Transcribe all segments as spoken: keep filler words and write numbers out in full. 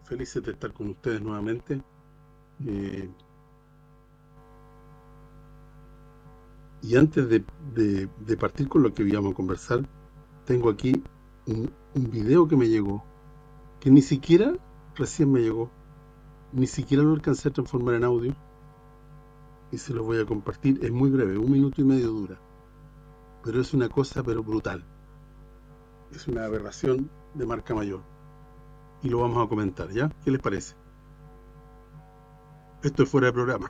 felices de estar con ustedes nuevamente. Eh, y antes de, de, de partir con lo que íbamos a conversar, tengo aquí un, un video que me llegó, que ni siquiera recién me llegó, ni siquiera lo alcancé a transformar en audio, y se lo voy a compartir. Es muy breve, un minuto y medio dura, pero es una cosa pero brutal. Es una aberración de marca mayor. Y lo vamos a comentar, ¿ya? ¿Qué les parece? Esto es fuera de programa.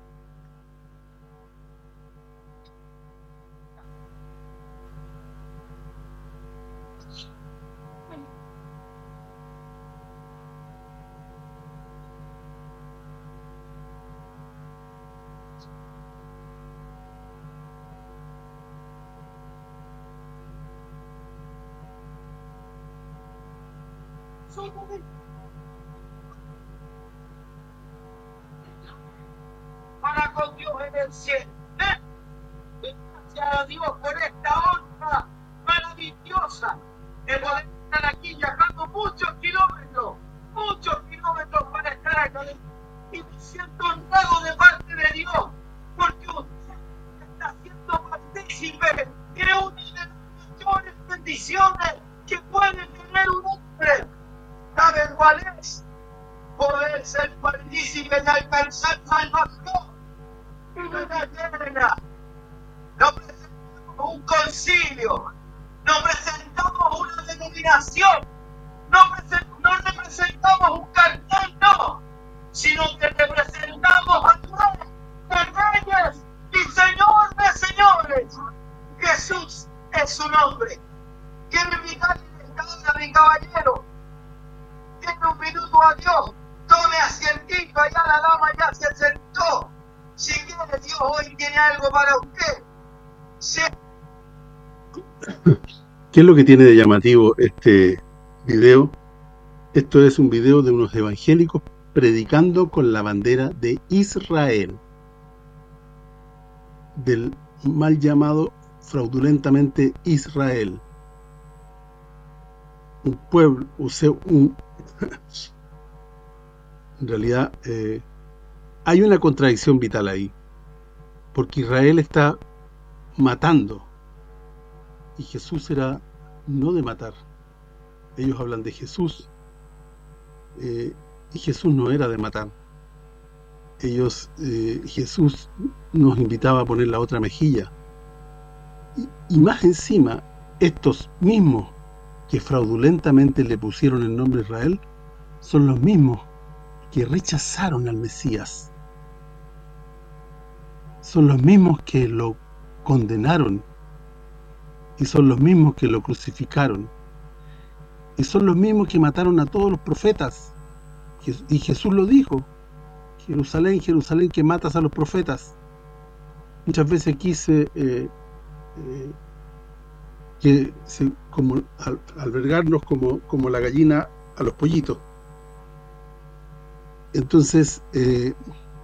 Para con Dios en el cielo. ¿Eh? Gracias a Dios por esta honra maravillosa de poder estar aquí viajando muchos kilómetros, muchos kilómetros para estar acá. Y me siento honrado de parte de Dios, porque usted está siendo partícipe de una de las mayores bendiciones que puede tener un hombre. ¿Saben cuál es? Poder ser partícipe de alcanzar salvación y no eterna. No presentamos un concilio, no presentamos una denominación, no, present, no representamos un cartel, no, sino que representamos al Rey de Reyes y Señor de Señores. Jesús es su nombre. Quiero invitarle a mi caballero, tiene un minuto a Dios. Tome asientito, allá la dama ya se sentó. Si quiere, Dios hoy tiene algo para usted. Sí. ¿Qué es lo que tiene de llamativo este video? Esto es un video de unos evangélicos predicando con la bandera de Israel, del mal llamado fraudulentamente Israel, un pueblo, o sea, un en realidad eh, hay una contradicción vital ahí, porque Israel está matando y Jesús era no de matar. Ellos hablan de Jesús eh, y Jesús no era de matar. Ellos eh, Jesús nos invitaba a poner la otra mejilla, y, y más encima estos mismos que fraudulentamente le pusieron el nombre Israel son los mismos que rechazaron al Mesías, son los mismos que lo condenaron y son los mismos que lo crucificaron y son los mismos que mataron a todos los profetas. Y Jesús lo dijo: Jerusalén, Jerusalén, que matas a los profetas. Muchas veces quise eh, eh, que se, como al, albergarnos como, como la gallina a los pollitos. Entonces eh,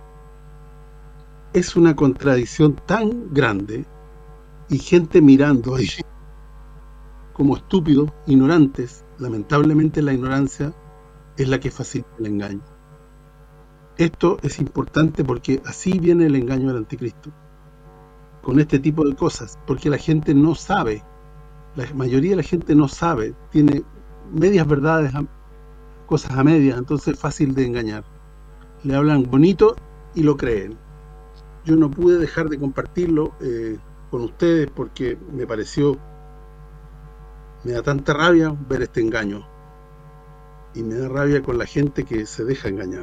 es una contradicción tan grande, y gente mirando ahí como estúpidos, ignorantes. Lamentablemente la ignorancia es la que facilita el engaño. Esto es importante porque así viene el engaño del anticristo, con este tipo de cosas, porque la gente no sabe, la mayoría de la gente no sabe, tiene medias verdades, cosas a medias, entonces es fácil de engañar. Le hablan bonito y lo creen. Yo no pude dejar de compartirlo eh, con ustedes porque me pareció, me da tanta rabia ver este engaño, y me da rabia con la gente que se deja engañar.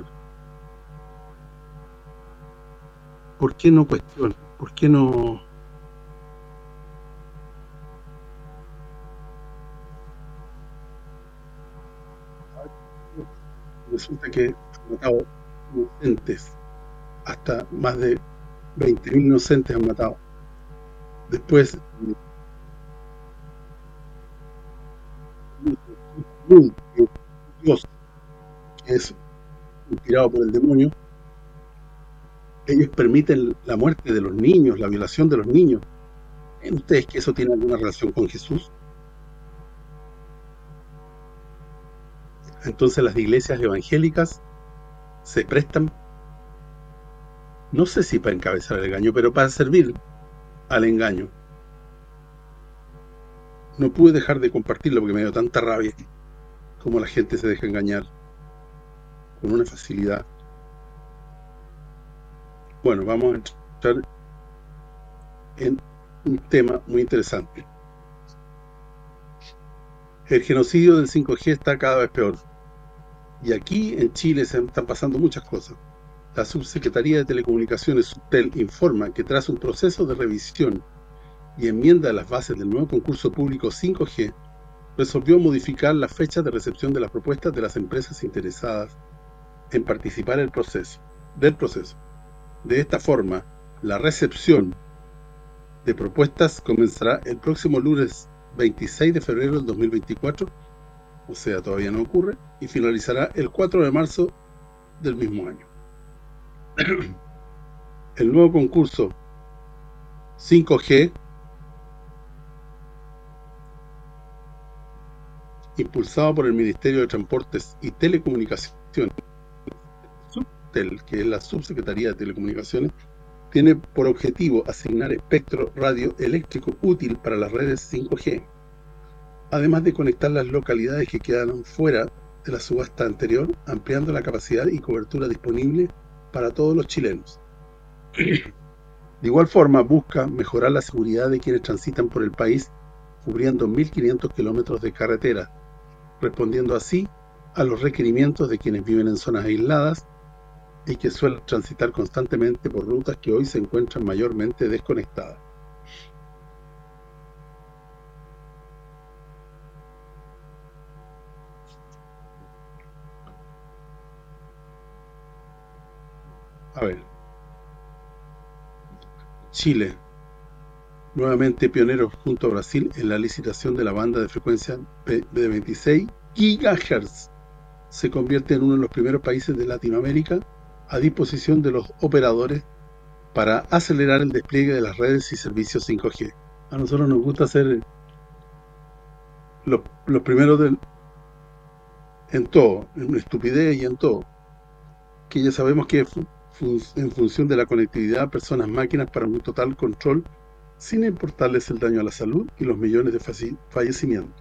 ¿Por qué no cuestiona? ¿Por qué no? Resulta que han matado inocentes, hasta más de veinte mil inocentes han matado. Después Dios, que es inspirado por el demonio, ellos permiten la muerte de los niños, la violación de los niños. ¿Creen ustedes que eso tiene alguna relación con Jesús? Entonces las iglesias evangélicas se prestan, no sé si para encabezar el engaño, pero para servir al engaño. No pude dejar de compartirlo porque me dio tanta rabia como la gente se deja engañar con una facilidad. Bueno, vamos a entrar en un tema muy interesante. El genocidio del cinco G está cada vez peor. Y aquí en Chile se están pasando muchas cosas. La Subsecretaría de Telecomunicaciones, Subtel, informa que tras un proceso de revisión y enmienda de las bases del nuevo concurso público cinco G, resolvió modificar la fecha de recepción de las propuestas de las empresas interesadas en participar en el proceso, del proceso. De esta forma, la recepción de propuestas comenzará el próximo lunes veintiséis de febrero del dos mil veinticuatro, o sea, todavía no ocurre, y finalizará el cuatro de marzo del mismo año. El nuevo concurso cinco G, impulsado por el Ministerio de Transportes y Telecomunicaciones, Subtel, que es la Subsecretaría de Telecomunicaciones, tiene por objetivo asignar espectro radioeléctrico útil para las redes cinco G, además de conectar las localidades que quedaron fuera de la subasta anterior, ampliando la capacidad y cobertura disponible para todos los chilenos. De igual forma, busca mejorar la seguridad de quienes transitan por el país, cubriendo mil quinientos kilómetros de carretera, respondiendo así a los requerimientos de quienes viven en zonas aisladas y que suelen transitar constantemente por rutas que hoy se encuentran mayormente desconectadas. A ver. Chile, nuevamente pionero junto a Brasil en la licitación de la banda de frecuencia de veintiséis gigahertz. Se convierte en uno de los primeros países de Latinoamérica a disposición de los operadores para acelerar el despliegue de las redes y servicios cinco G. A nosotros nos gusta ser los, los primeros del, en todo, en estupidez y en todo. Que ya sabemos que fun, en función de la conectividad personas-máquinas para un total control, sin importarles el daño a la salud y los millones de fallecimientos.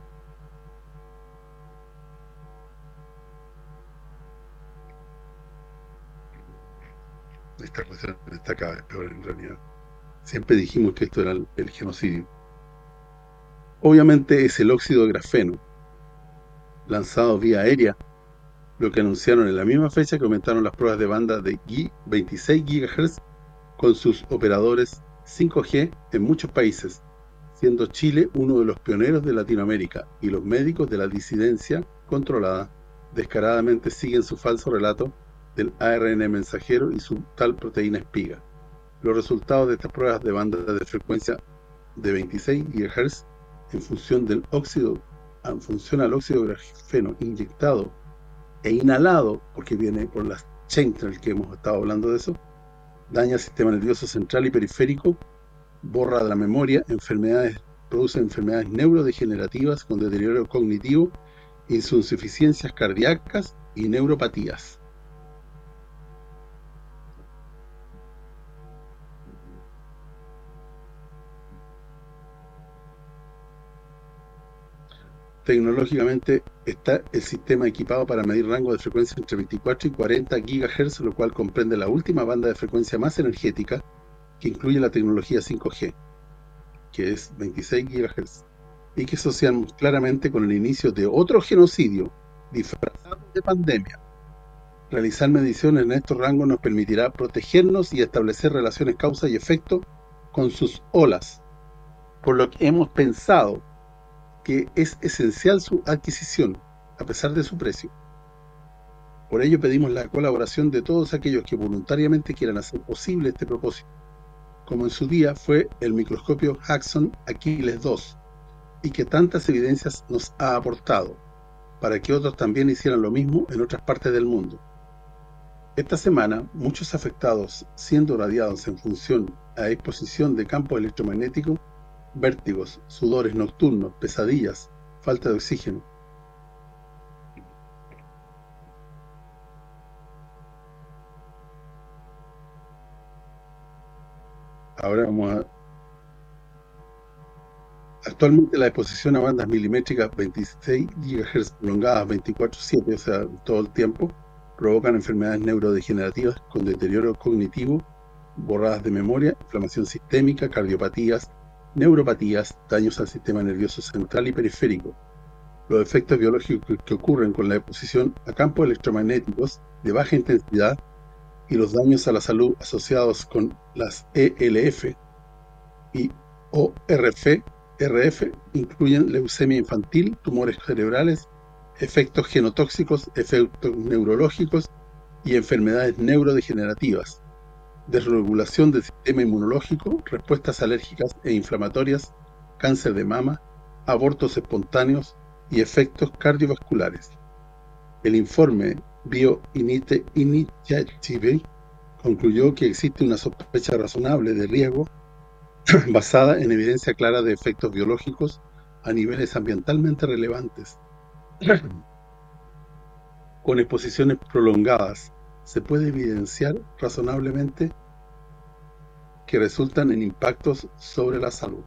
Esta cuestión está cada vez peor en realidad. Siempre dijimos que esto era el, el genocidio. Obviamente es el óxido de grafeno, lanzado vía aérea, lo que anunciaron en la misma fecha que aumentaron las pruebas de banda de veintiséis gigahertz con sus operadores cinco G en muchos países, siendo Chile uno de los pioneros de Latinoamérica, y los médicos de la disidencia controlada descaradamente siguen su falso relato del A R N mensajero y su tal proteína espiga. Los resultados de estas pruebas de banda de frecuencia de veintiséis gigahertz en función del óxido, en función al óxido de grafeno inyectado e inhalado, porque viene por las Chaintrail que hemos estado hablando de eso, daña el sistema nervioso central y periférico, borra la memoria, enfermedades, produce enfermedades neurodegenerativas con deterioro cognitivo, insuficiencias cardíacas y neuropatías. Tecnológicamente está el sistema equipado para medir rangos de frecuencia entre veinticuatro y cuarenta gigahertz, lo cual comprende la última banda de frecuencia más energética, que incluye la tecnología cinco G, que es veintiséis gigahertz, y que asociamos claramente con el inicio de otro genocidio disfrazado de pandemia. Realizar mediciones en estos rangos nos permitirá protegernos y establecer relaciones causa y efecto con sus olas, por lo que hemos pensado que es esencial su adquisición, a pesar de su precio. Por ello pedimos la colaboración de todos aquellos que voluntariamente quieran hacer posible este propósito, como en su día fue el microscopio Hudson Aquiles dos, y que tantas evidencias nos ha aportado, para que otros también hicieran lo mismo en otras partes del mundo. Esta semana, muchos afectados siendo radiados en función a exposición de campos electromagnéticos, vértigos, sudores nocturnos, pesadillas, falta de oxígeno, Ahora vamos a... Actualmente la exposición a bandas milimétricas veintiséis gigahertz prolongadas veinticuatro siete, o sea, todo el tiempo, provocan enfermedades neurodegenerativas con deterioro cognitivo, borradas de memoria, inflamación sistémica, cardiopatías, neuropatías, daños al sistema nervioso central y periférico. Los efectos biológicos que ocurren con la exposición a campos electromagnéticos de baja intensidad y los daños a la salud asociados con las E L F y O R F, R F incluyen leucemia infantil, tumores cerebrales, efectos genotóxicos, efectos neurológicos y enfermedades neurodegenerativas, desregulación del sistema inmunológico, respuestas alérgicas e inflamatorias, cáncer de mama, abortos espontáneos y efectos cardiovasculares. El informe Bioinitiative concluyó que existe una sospecha razonable de riesgo basada en evidencia clara de efectos biológicos a niveles ambientalmente relevantes. Con exposiciones prolongadas se puede evidenciar razonablemente que resultan en impactos sobre la salud.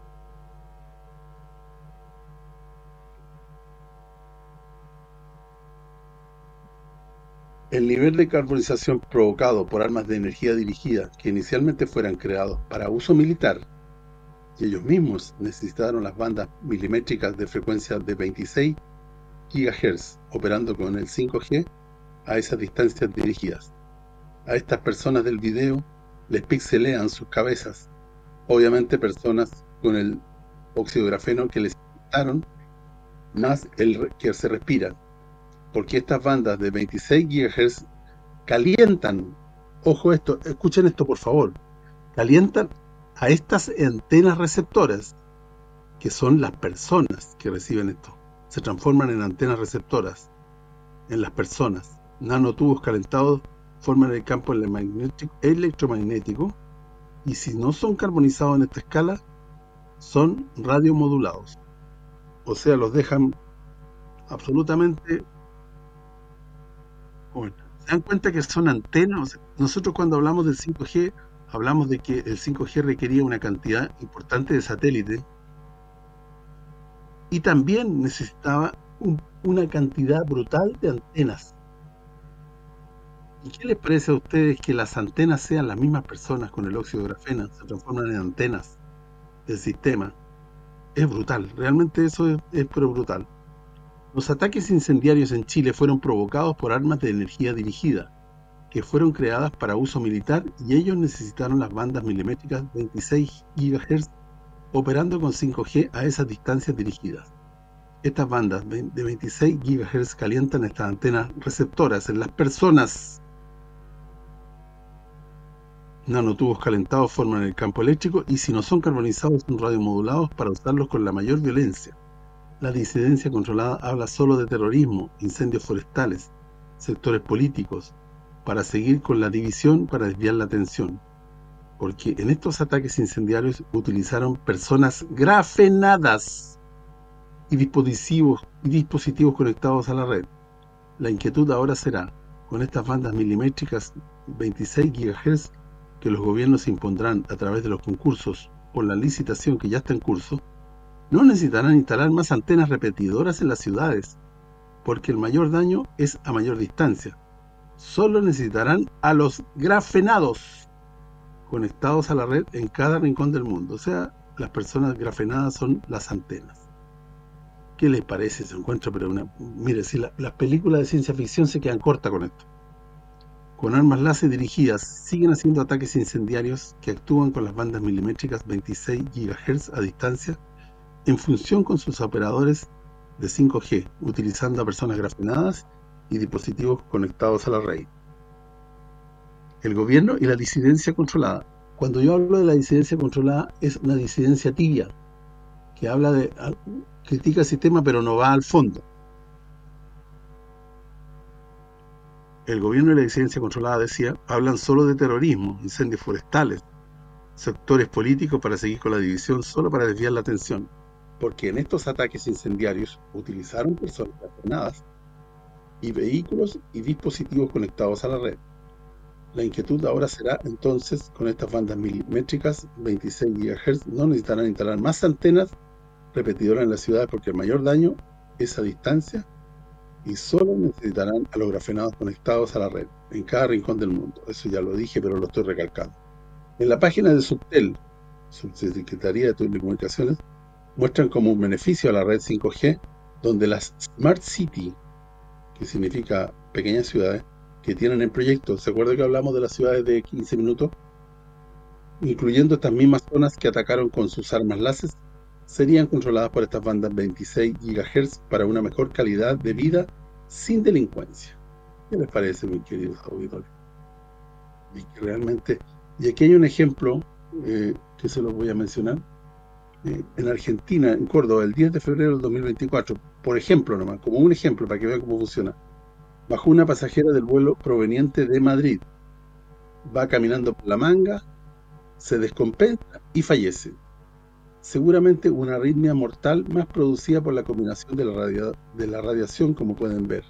El nivel de carbonización provocado por armas de energía dirigida que inicialmente fueran creados para uso militar, y ellos mismos necesitaron las bandas milimétricas de frecuencia de veintiséis gigahertz, operando con el cinco G a esas distancias dirigidas. A estas personas del video les pixelean sus cabezas, obviamente personas con el óxido de grafeno que les quitaron más el que se respira, porque estas bandas de veintiséis gigahertz calientan, ojo esto, escuchen esto por favor, calientan a estas antenas receptoras, que son las personas que reciben esto, se transforman en antenas receptoras, en las personas. Nanotubos calentados forman el campo electromagnético, y si no son carbonizados en esta escala, son radiomodulados. O sea, los dejan absolutamente... Bueno, ¿se dan cuenta que son antenas? Nosotros cuando hablamos del cinco G, hablamos de que el cinco G requería una cantidad importante de satélites y también necesitaba un, una cantidad brutal de antenas. ¿Y qué les parece a ustedes que las antenas sean las mismas personas con el óxido de grafeno, se transforman en antenas del sistema? Es brutal, realmente eso es, es pero brutal. Los ataques incendiarios en Chile fueron provocados por armas de energía dirigida, que fueron creadas para uso militar, y ellos necesitaron las bandas milimétricas veintiséis gigahertz operando con cinco G a esas distancias dirigidas. Estas bandas de veintiséis gigahertz calientan estas antenas receptoras en las personas. Nanotubos calentados forman el campo eléctrico y si no son carbonizados son radiomodulados para usarlos con la mayor violencia. La disidencia controlada habla solo de terrorismo, incendios forestales, sectores políticos, para seguir con la división para desviar la atención. Porque en estos ataques incendiarios utilizaron personas grafenadas y dispositivos, y dispositivos conectados a la red. La inquietud ahora será, con estas bandas milimétricas veintiséis gigahertz que los gobiernos impondrán a través de los concursos por la licitación que ya está en curso, no necesitarán instalar más antenas repetidoras en las ciudades, porque el mayor daño es a mayor distancia. Solo necesitarán a los grafenados conectados a la red en cada rincón del mundo. O sea, las personas grafenadas son las antenas. ¿Qué les parece? Se encuentra, pero una... Mire, si la, las películas de ciencia ficción se quedan cortas con esto. Con armas láser dirigidas, siguen haciendo ataques incendiarios que actúan con las bandas milimétricas veintiséis gigahertz a distancia, en función con sus operadores de cinco G, utilizando a personas grafenadas y dispositivos conectados a la red. El gobierno y la disidencia controlada. Cuando yo hablo de la disidencia controlada, es una disidencia tibia, que habla de... critica el sistema pero no va al fondo. El gobierno y la disidencia controlada, decía, hablan solo de terrorismo, incendios forestales, sectores políticos para seguir con la división, solo para desviar la atención. Porque en estos ataques incendiarios utilizaron personas grafenadas y vehículos y dispositivos conectados a la red. La inquietud ahora será, entonces, con estas bandas milimétricas, veintiséis gigahertz, no necesitarán instalar más antenas repetidoras en la ciudad porque el mayor daño es a distancia y solo necesitarán a los grafenados conectados a la red, en cada rincón del mundo. Eso ya lo dije, pero lo estoy recalcando. En la página de Subtel, Subsecretaría de Telecomunicaciones, muestran como un beneficio a la red cinco G, donde las Smart City, que significa pequeñas ciudades, que tienen en proyecto, ¿se acuerda que hablamos de las ciudades de quince minutos? Incluyendo estas mismas zonas que atacaron con sus armas láser, serían controladas por estas bandas veintiséis gigahertz para una mejor calidad de vida sin delincuencia. ¿Qué les parece, mis queridos auditores? Y que realmente, y aquí hay un ejemplo eh, que se los voy a mencionar. Eh, en Argentina, en Córdoba, el diez de febrero del dos mil veinticuatro, por ejemplo nomás, como un ejemplo para que vean cómo funciona, bajó una pasajera del vuelo proveniente de Madrid, va caminando por la manga, se descompensa y fallece. Seguramente una arritmia mortal más producida por la combinación de la, radia de la radiación, como pueden ver.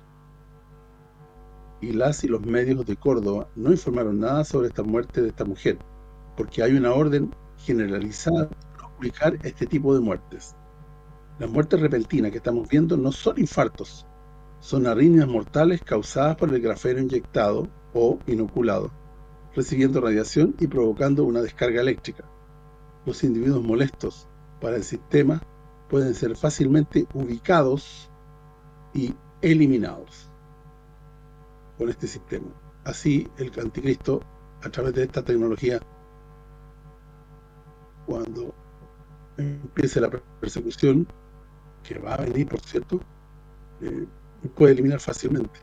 Y las y los medios de Córdoba no informaron nada sobre esta muerte de esta mujer, porque hay una orden generalizada de no publicar este tipo de muertes. Las muertes repentinas que estamos viendo no son infartos, son arritmias mortales causadas por el grafeno inyectado o inoculado, recibiendo radiación y provocando una descarga eléctrica. Los individuos molestos para el sistema pueden ser fácilmente ubicados y eliminados con este sistema. Así, el anticristo, a través de esta tecnología, cuando empiece la persecución, que va a venir, por cierto, eh, puede eliminar fácilmente.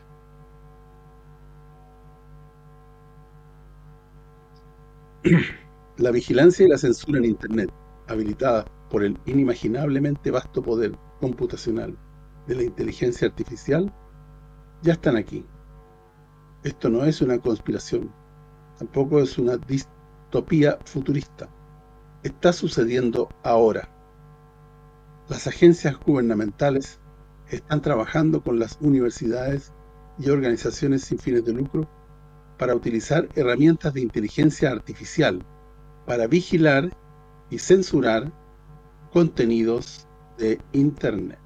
La vigilancia y la censura en Internet, habilitada por el inimaginablemente vasto poder computacional de la inteligencia artificial, ya están aquí. Esto no es una conspiración, tampoco es una distopía futurista. Está sucediendo ahora. Las agencias gubernamentales están trabajando con las universidades y organizaciones sin fines de lucro para utilizar herramientas de inteligencia artificial para vigilar y censurar contenidos de Internet.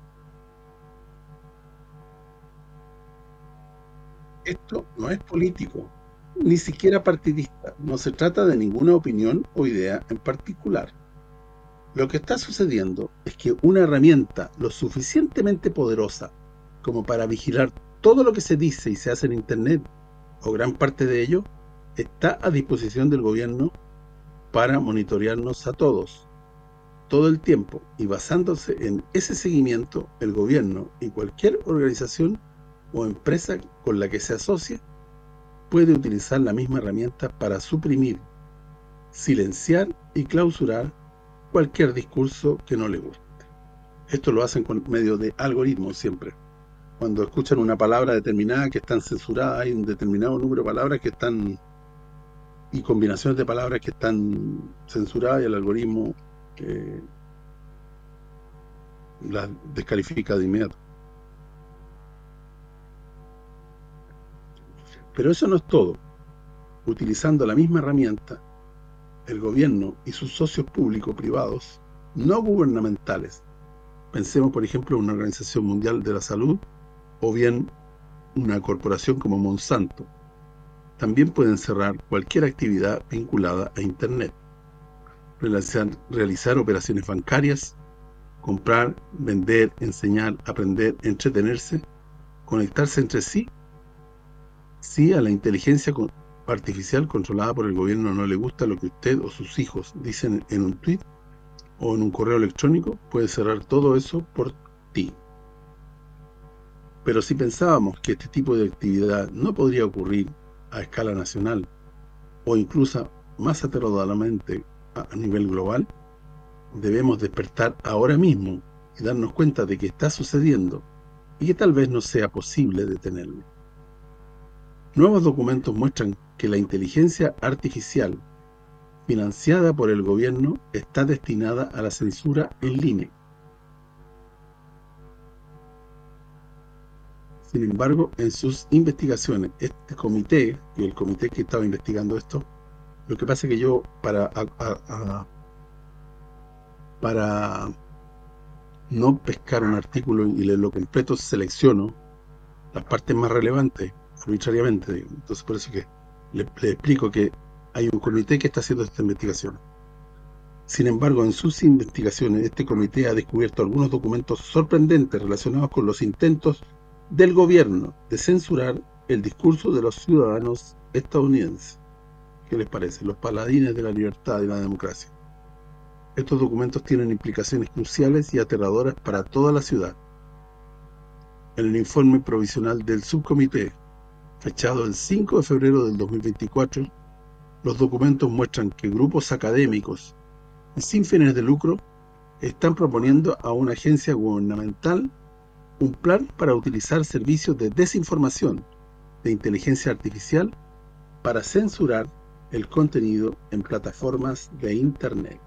Esto no es político, ni siquiera partidista, no se trata de ninguna opinión o idea en particular. Lo que está sucediendo es que una herramienta lo suficientemente poderosa como para vigilar todo lo que se dice y se hace en Internet, o gran parte de ello, está a disposición del gobierno para monitorearnos a todos, todo el tiempo, y basándose en ese seguimiento, el gobierno y cualquier organización o empresa con la que se asocie puede utilizar la misma herramienta para suprimir, silenciar y clausurar cualquier discurso que no le guste. Esto lo hacen con medio de algoritmos siempre. Cuando escuchan una palabra determinada que están censuradas, hay un determinado número de palabras que están, y combinaciones de palabras que están censuradas, y el algoritmo eh, las descalifica de inmediato. Pero eso no es todo. Utilizando la misma herramienta, el gobierno y sus socios públicos privados, no gubernamentales, pensemos por ejemplo en una Organización Mundial de la Salud, o bien una corporación como Monsanto, también pueden cerrar cualquier actividad vinculada a Internet, realizar, realizar operaciones bancarias, comprar, vender, enseñar, aprender, entretenerse, conectarse entre sí. Si a la inteligencia artificial controlada por el gobierno no le gusta lo que usted o sus hijos dicen en un tweet o en un correo electrónico, puede cerrar todo eso por ti. Pero si pensábamos que este tipo de actividad no podría ocurrir a escala nacional o incluso más aterradoramente a nivel global, debemos despertar ahora mismo y darnos cuenta de que está sucediendo y que tal vez no sea posible detenerlo. Nuevos documentos muestran que la inteligencia artificial financiada por el gobierno está destinada a la censura en línea. Sin embargo, en sus investigaciones, este comité, y el comité que estaba investigando esto, lo que pasa es que yo, para a, a, a, para no pescar un artículo y leerlo completo, selecciono las partes más relevantes, arbitrariamente. Entonces, por eso que le, le explico que hay un comité que está haciendo esta investigación. Sin embargo, en sus investigaciones, este comité ha descubierto algunos documentos sorprendentes relacionados con los intentos del gobierno de censurar el discurso de los ciudadanos estadounidenses. ¿Qué les parece? Los paladines de la libertad y la democracia. Estos documentos tienen implicaciones cruciales y aterradoras para toda la ciudad. En el informe provisional del subcomité, fechado el cinco de febrero del dos mil veinticuatro, los documentos muestran que grupos académicos y sin fines de lucro están proponiendo a una agencia gubernamental un plan para utilizar servicios de desinformación de inteligencia artificial para censurar el contenido en plataformas de Internet.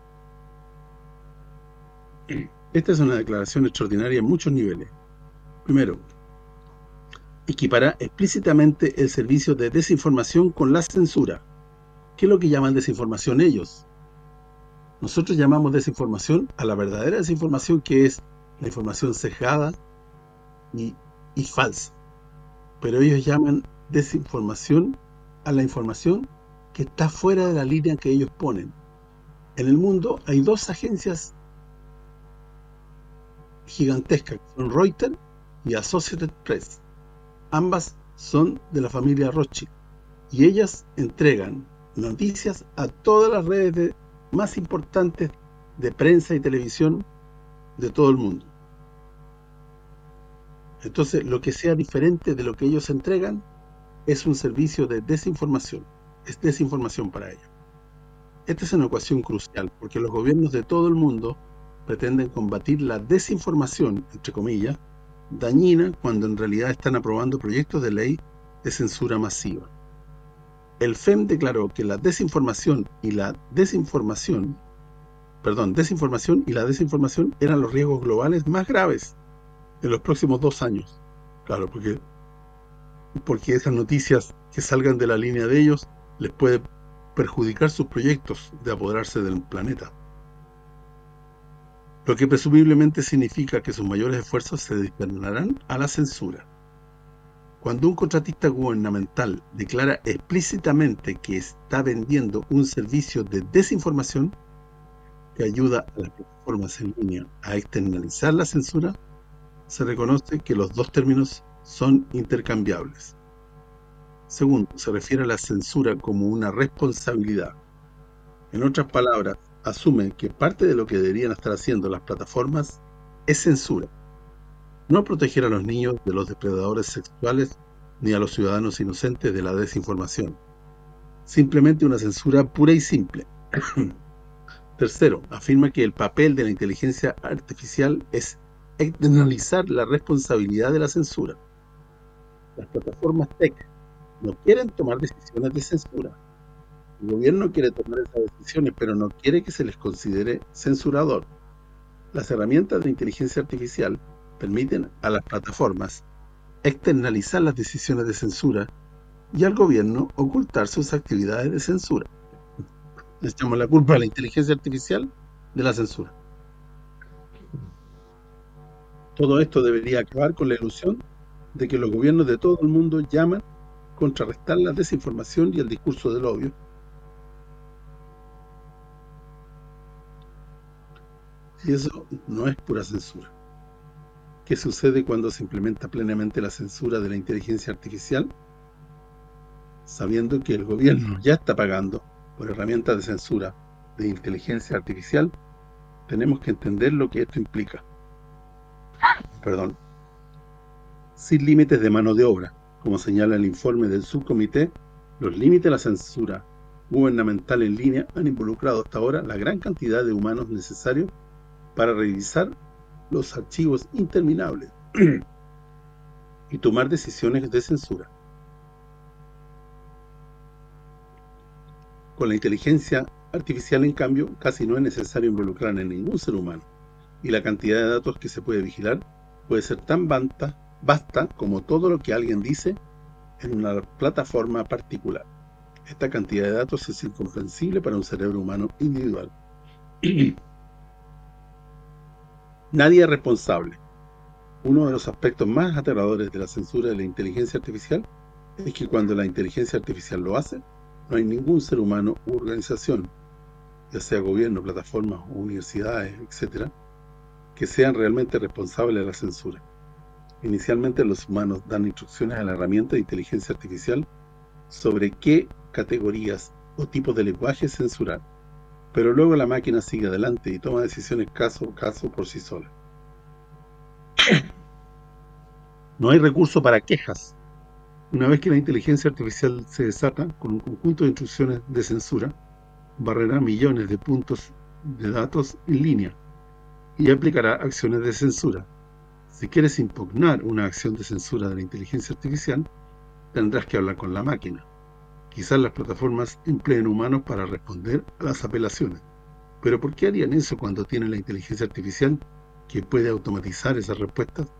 Esta es una declaración extraordinaria en muchos niveles. Primero, equipará explícitamente el servicio de desinformación con la censura. ¿Qué es lo que llaman desinformación ellos? Nosotros llamamos desinformación a la verdadera desinformación, que es la información sesgada y, y falsa. Pero ellos llaman desinformación a la información que está fuera de la línea que ellos ponen. En el mundo hay dos agencias gigantescas, que son Reuters y Associated Press. Ambas son de la familia Rothschild y ellas entregan noticias a todas las redes de, más importantes de prensa y televisión de todo el mundo. Entonces, lo que sea diferente de lo que ellos entregan es un servicio de desinformación. Es desinformación para ellos. Esta es una ecuación crucial, porque los gobiernos de todo el mundo pretenden combatir la desinformación, entre comillas, dañina, cuando en realidad están aprobando proyectos de ley de censura masiva. El F E M declaró que la desinformación y la desinformación, perdón, desinformación y la desinformación eran los riesgos globales más graves en los próximos dos años. Claro, porque porque esas noticias que salgan de la línea de ellos les puede perjudicar sus proyectos de apoderarse del planeta. Lo que presumiblemente significa que sus mayores esfuerzos se destinarán a la censura. Cuando un contratista gubernamental declara explícitamente que está vendiendo un servicio de desinformación que ayuda a las plataformas en línea a externalizar la censura, se reconoce que los dos términos son intercambiables. Segundo, se refiere a la censura como una responsabilidad. En otras palabras, asumen que parte de lo que deberían estar haciendo las plataformas es censura. No proteger a los niños de los depredadores sexuales ni a los ciudadanos inocentes de la desinformación. Simplemente una censura pura y simple. Tercero, afirma que el papel de la inteligencia artificial es externalizar la responsabilidad de la censura. Las plataformas tech no quieren tomar decisiones de censura. El gobierno quiere tomar esas decisiones, pero no quiere que se les considere censurador. Las herramientas de inteligencia artificial permiten a las plataformas externalizar las decisiones de censura y al gobierno ocultar sus actividades de censura. Le echamos la culpa a la inteligencia artificial de la censura. Todo esto debería acabar con la ilusión de que los gobiernos de todo el mundo llaman a contrarrestar la desinformación y el discurso del odio. Y eso no es pura censura. ¿Qué sucede cuando se implementa plenamente la censura de la inteligencia artificial? Sabiendo que el gobierno ya está pagando por herramientas de censura de inteligencia artificial, tenemos que entender lo que esto implica. Perdón. Sin límites de mano de obra, como señala el informe del subcomité, los límites de la censura gubernamental en línea han involucrado hasta ahora la gran cantidad de humanos necesarios para revisar los archivos interminables y tomar decisiones de censura. Con la inteligencia artificial, en cambio, casi no es necesario involucrar a ningún ser humano, y la cantidad de datos que se puede vigilar puede ser tan vasta Basta, como todo lo que alguien dice, en una plataforma particular. Esta cantidad de datos es incomprensible para un cerebro humano individual. Nadie es responsable. Uno de los aspectos más aterradores de la censura de la inteligencia artificial es que cuando la inteligencia artificial lo hace, no hay ningún ser humano u organización, ya sea gobierno, plataformas o universidades, etcétera, que sean realmente responsables de la censura. Inicialmente los humanos dan instrucciones a la herramienta de inteligencia artificial sobre qué categorías o tipos de lenguaje censurar, pero luego la máquina sigue adelante y toma decisiones caso a caso por sí sola. No hay recurso para quejas. Una vez que la inteligencia artificial se desata con un conjunto de instrucciones de censura, barrerá millones de puntos de datos en línea y aplicará acciones de censura. Si quieres impugnar una acción de censura de la inteligencia artificial, tendrás que hablar con la máquina. Quizás las plataformas empleen humanos para responder a las apelaciones. ¿Pero por qué harían eso cuando tienen la inteligencia artificial que puede automatizar esas respuestas?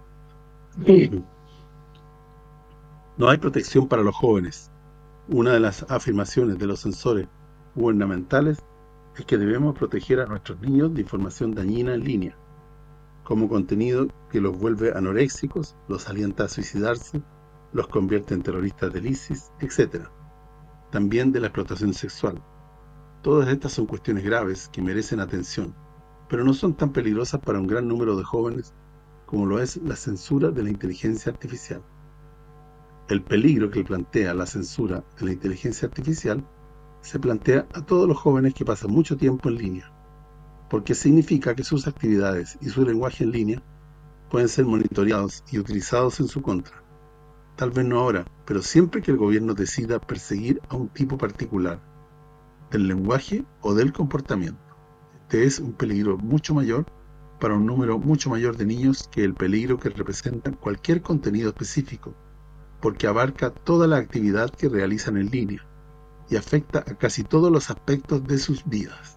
No hay protección para los jóvenes. Una de las afirmaciones de los censores gubernamentales es que debemos proteger a nuestros niños de información dañina en línea, como contenido que los vuelve anoréxicos, los alienta a suicidarse, los convierte en terroristas del ISIS, etcétera. También de la explotación sexual. Todas estas son cuestiones graves que merecen atención, pero no son tan peligrosas para un gran número de jóvenes como lo es la censura de la inteligencia artificial. El peligro que plantea la censura de la inteligencia artificial se plantea a todos los jóvenes que pasan mucho tiempo en línea, porque significa que sus actividades y su lenguaje en línea pueden ser monitoreados y utilizados en su contra. Tal vez no ahora, pero siempre que el gobierno decida perseguir a un tipo particular del lenguaje o del comportamiento. Este es un peligro mucho mayor para un número mucho mayor de niños que el peligro que representa cualquier contenido específico, porque abarca toda la actividad que realizan en línea y afecta a casi todos los aspectos de sus vidas.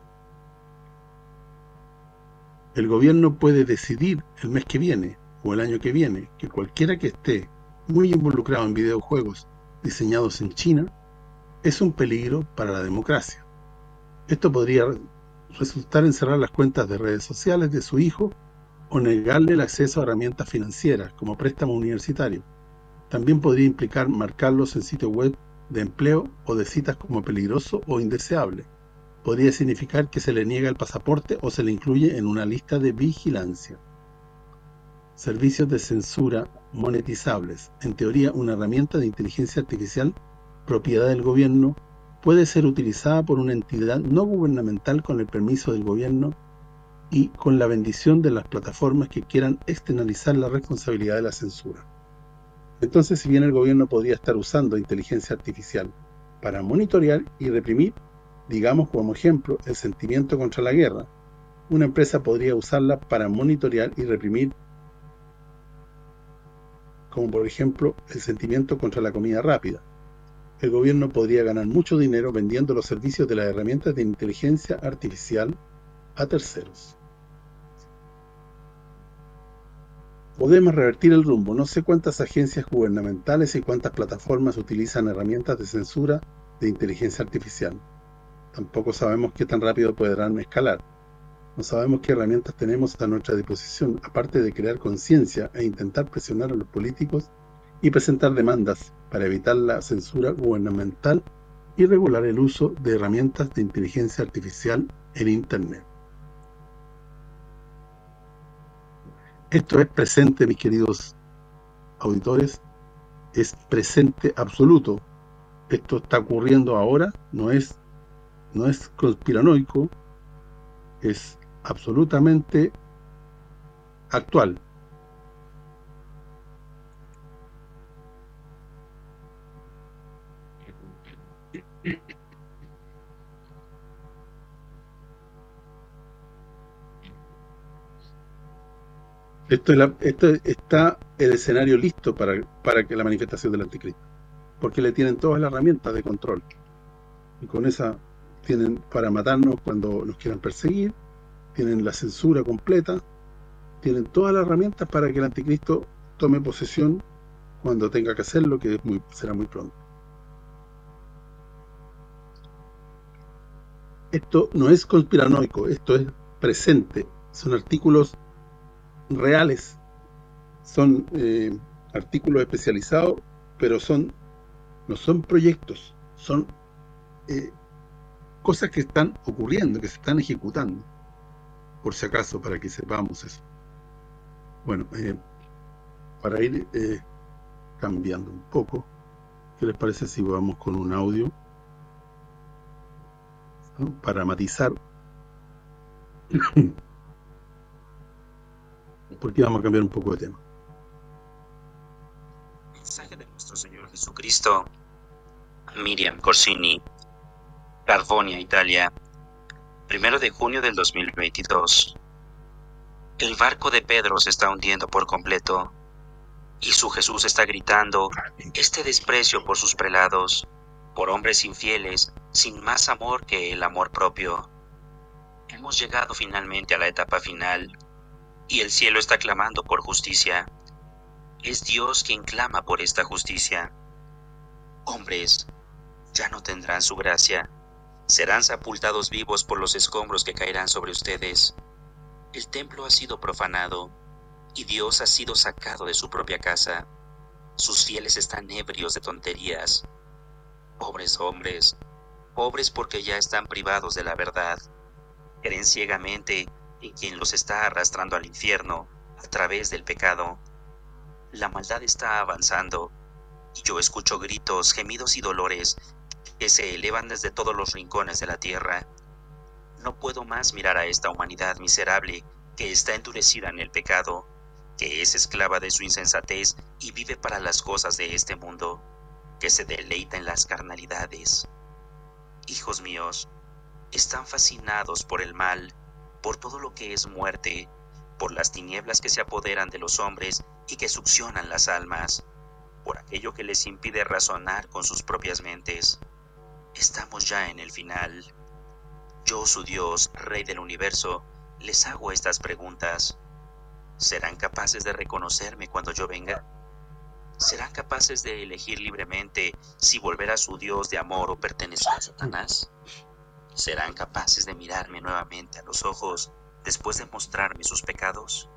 El gobierno puede decidir el mes que viene o el año que viene que cualquiera que esté muy involucrado en videojuegos diseñados en China es un peligro para la democracia. Esto podría resultar en cerrar las cuentas de redes sociales de su hijo o negarle el acceso a herramientas financieras como préstamo universitario. También podría implicar marcarlos en sitios web de empleo o de citas como peligroso o indeseable. Podría significar que se le niega el pasaporte o se le incluye en una lista de vigilancia. Servicios de censura monetizables. En teoría, una herramienta de inteligencia artificial propiedad del gobierno puede ser utilizada por una entidad no gubernamental con el permiso del gobierno y con la bendición de las plataformas que quieran externalizar la responsabilidad de la censura. Entonces, si bien el gobierno podría estar usando inteligencia artificial para monitorear y reprimir, digamos como ejemplo, el sentimiento contra la guerra, una empresa podría usarla para monitorear y reprimir, como por ejemplo, el sentimiento contra la comida rápida. El gobierno podría ganar mucho dinero vendiendo los servicios de las herramientas de inteligencia artificial a terceros. Podemos revertir el rumbo. No sé cuántas agencias gubernamentales y cuántas plataformas utilizan herramientas de censura de inteligencia artificial. Tampoco sabemos qué tan rápido podrán escalar. No sabemos qué herramientas tenemos a nuestra disposición, aparte de crear conciencia e intentar presionar a los políticos y presentar demandas para evitar la censura gubernamental y regular el uso de herramientas de inteligencia artificial en Internet. Esto es presente, mis queridos auditores, es presente absoluto. Esto está ocurriendo ahora, no es, no es conspiranoico, es absolutamente actual. Esto, es la, esto está el escenario listo para, para que la manifestación del anticristo, porque le tienen todas las herramientas de control, y con esa tienen para matarnos cuando nos quieran perseguir, tienen la censura completa, tienen todas las herramientas para que el anticristo tome posesión cuando tenga que hacerlo, que es muy, será muy pronto. Esto no es conspiranoico, esto es presente, son artículos reales, son eh, artículos especializados, pero son no son proyectos, son eh, cosas que están ocurriendo, que se están ejecutando, por si acaso, para que sepamos eso. Bueno, eh, para ir eh, cambiando un poco, ¿qué les parece si vamos con un audio? ¿No? Para matizar, porque vamos a cambiar un poco de tema. Mensaje de nuestro Señor Jesucristo. Miriam Corsini, Carbonia, Italia, primero de junio del dos mil veintidós. El barco de Pedro se está hundiendo por completo, y su Jesús está gritando este desprecio por sus prelados, por hombres infieles, sin más amor que el amor propio. Hemos llegado finalmente a la etapa final, y el cielo está clamando por justicia. Es Dios quien clama por esta justicia. Hombres, ya no tendrán su gracia. Serán sepultados vivos por los escombros que caerán sobre ustedes. El templo ha sido profanado, y Dios ha sido sacado de su propia casa. Sus fieles están ebrios de tonterías. Pobres hombres, pobres porque ya están privados de la verdad. Creen ciegamente en quien los está arrastrando al infierno a través del pecado. La maldad está avanzando, y yo escucho gritos, gemidos y dolores que se elevan desde todos los rincones de la tierra. No puedo más mirar a esta humanidad miserable que está endurecida en el pecado, que es esclava de su insensatez y vive para las cosas de este mundo, que se deleita en las carnalidades. Hijos míos, están fascinados por el mal, por todo lo que es muerte, por las tinieblas que se apoderan de los hombres y que succionan las almas, por aquello que les impide razonar con sus propias mentes. Estamos ya en el final. Yo, su Dios, Rey del universo, les hago estas preguntas. ¿Serán capaces de reconocerme cuando yo venga? ¿Serán capaces de elegir libremente si volver a su Dios de amor o pertenecer a Satanás? ¿Serán capaces de mirarme nuevamente a los ojos después de mostrarme sus pecados?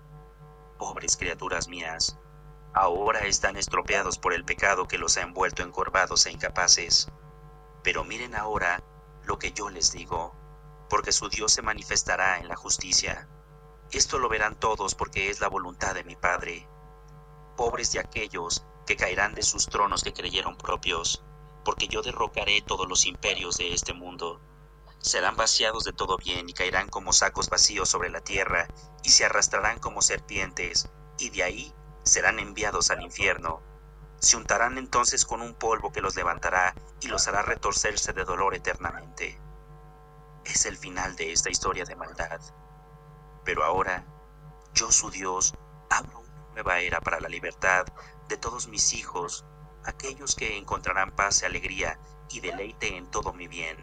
Pobres criaturas mías, ahora están estropeados por el pecado que los ha envuelto encorvados e incapaces. Pero miren ahora lo que yo les digo, porque su Dios se manifestará en la justicia. Esto lo verán todos porque es la voluntad de mi Padre. Pobres de aquellos que caerán de sus tronos que creyeron propios, porque yo derrocaré todos los imperios de este mundo. Serán vaciados de todo bien y caerán como sacos vacíos sobre la tierra y se arrastrarán como serpientes, y de ahí serán enviados al infierno. Se untarán entonces con un polvo que los levantará y los hará retorcerse de dolor eternamente. Es el final de esta historia de maldad. Pero ahora, yo, su Dios, abro una nueva era para la libertad de todos mis hijos, aquellos que encontrarán paz y alegría y deleite en todo mi bien.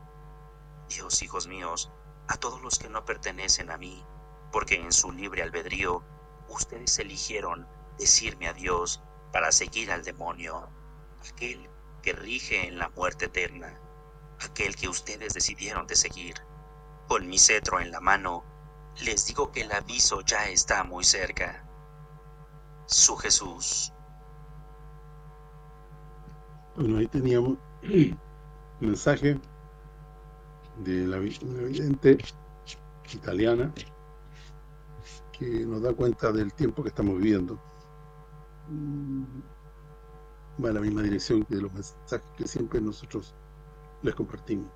Dios, hijos míos, a todos los que no pertenecen a mí, porque en su libre albedrío ustedes eligieron decirme adiós para seguir al demonio, aquel que rige en la muerte eterna, aquel que ustedes decidieron de seguir. Con mi cetro en la mano, les digo que el aviso ya está muy cerca. Su Jesús. Bueno, ahí teníamos un mensaje de la vidente italiana que nos da cuenta del tiempo que estamos viviendo. Va en la misma dirección que de los mensajes que siempre nosotros les compartimos.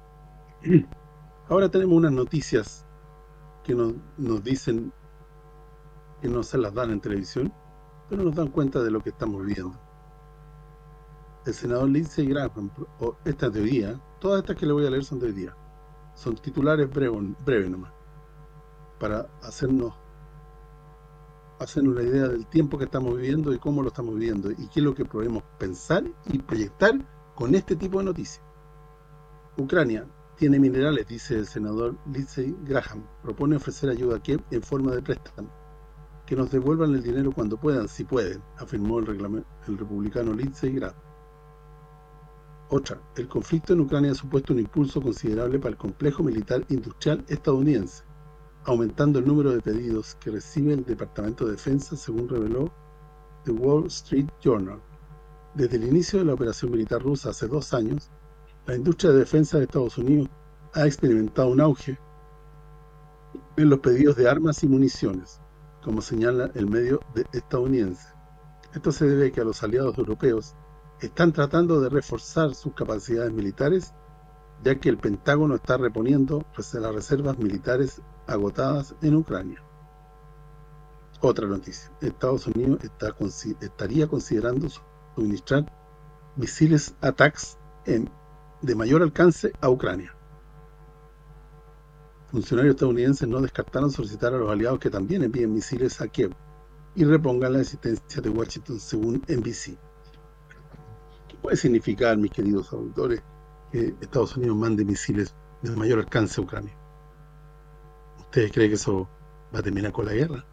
Ahora tenemos unas noticias que nos, nos dicen que no se las dan en televisión, pero nos dan cuenta de lo que estamos viviendo. El senador Lindsey Graham, o esta teoría, todas estas que le voy a leer son de hoy día, son titulares breves, breves nomás, para hacernos hacernos la idea del tiempo que estamos viviendo y cómo lo estamos viviendo y qué es lo que podemos pensar y proyectar con este tipo de noticias. Ucrania tiene minerales, dice el senador Lindsey Graham, propone ofrecer ayuda a Kiev en forma de préstamo. que nos devuelvan el dinero cuando puedan, si pueden, afirmó el, el republicano Lindsey Graham. Otra, el conflicto en Ucrania ha supuesto un impulso considerable para el complejo militar industrial estadounidense, aumentando el número de pedidos que recibe el Departamento de Defensa, según reveló The Wall Street Journal. Desde el inicio de la operación militar rusa hace dos años, la industria de defensa de Estados Unidos ha experimentado un auge en los pedidos de armas y municiones, como señala el medio de estadounidense. Esto se debe a que a los aliados europeos están tratando de reforzar sus capacidades militares, ya que el Pentágono está reponiendo las reservas militares agotadas en Ucrania. Otra noticia, Estados Unidos está, estaría considerando suministrar misiles ATACMS en, de mayor alcance a Ucrania. Funcionarios estadounidenses no descartaron solicitar a los aliados que también envíen misiles a Kiev y repongan la existencia de Washington, según N B C. ¿Qué puede significar, mis queridos auditores, que Estados Unidos mande misiles de mayor alcance a Ucrania? ¿Ustedes creen que eso va a terminar con la guerra?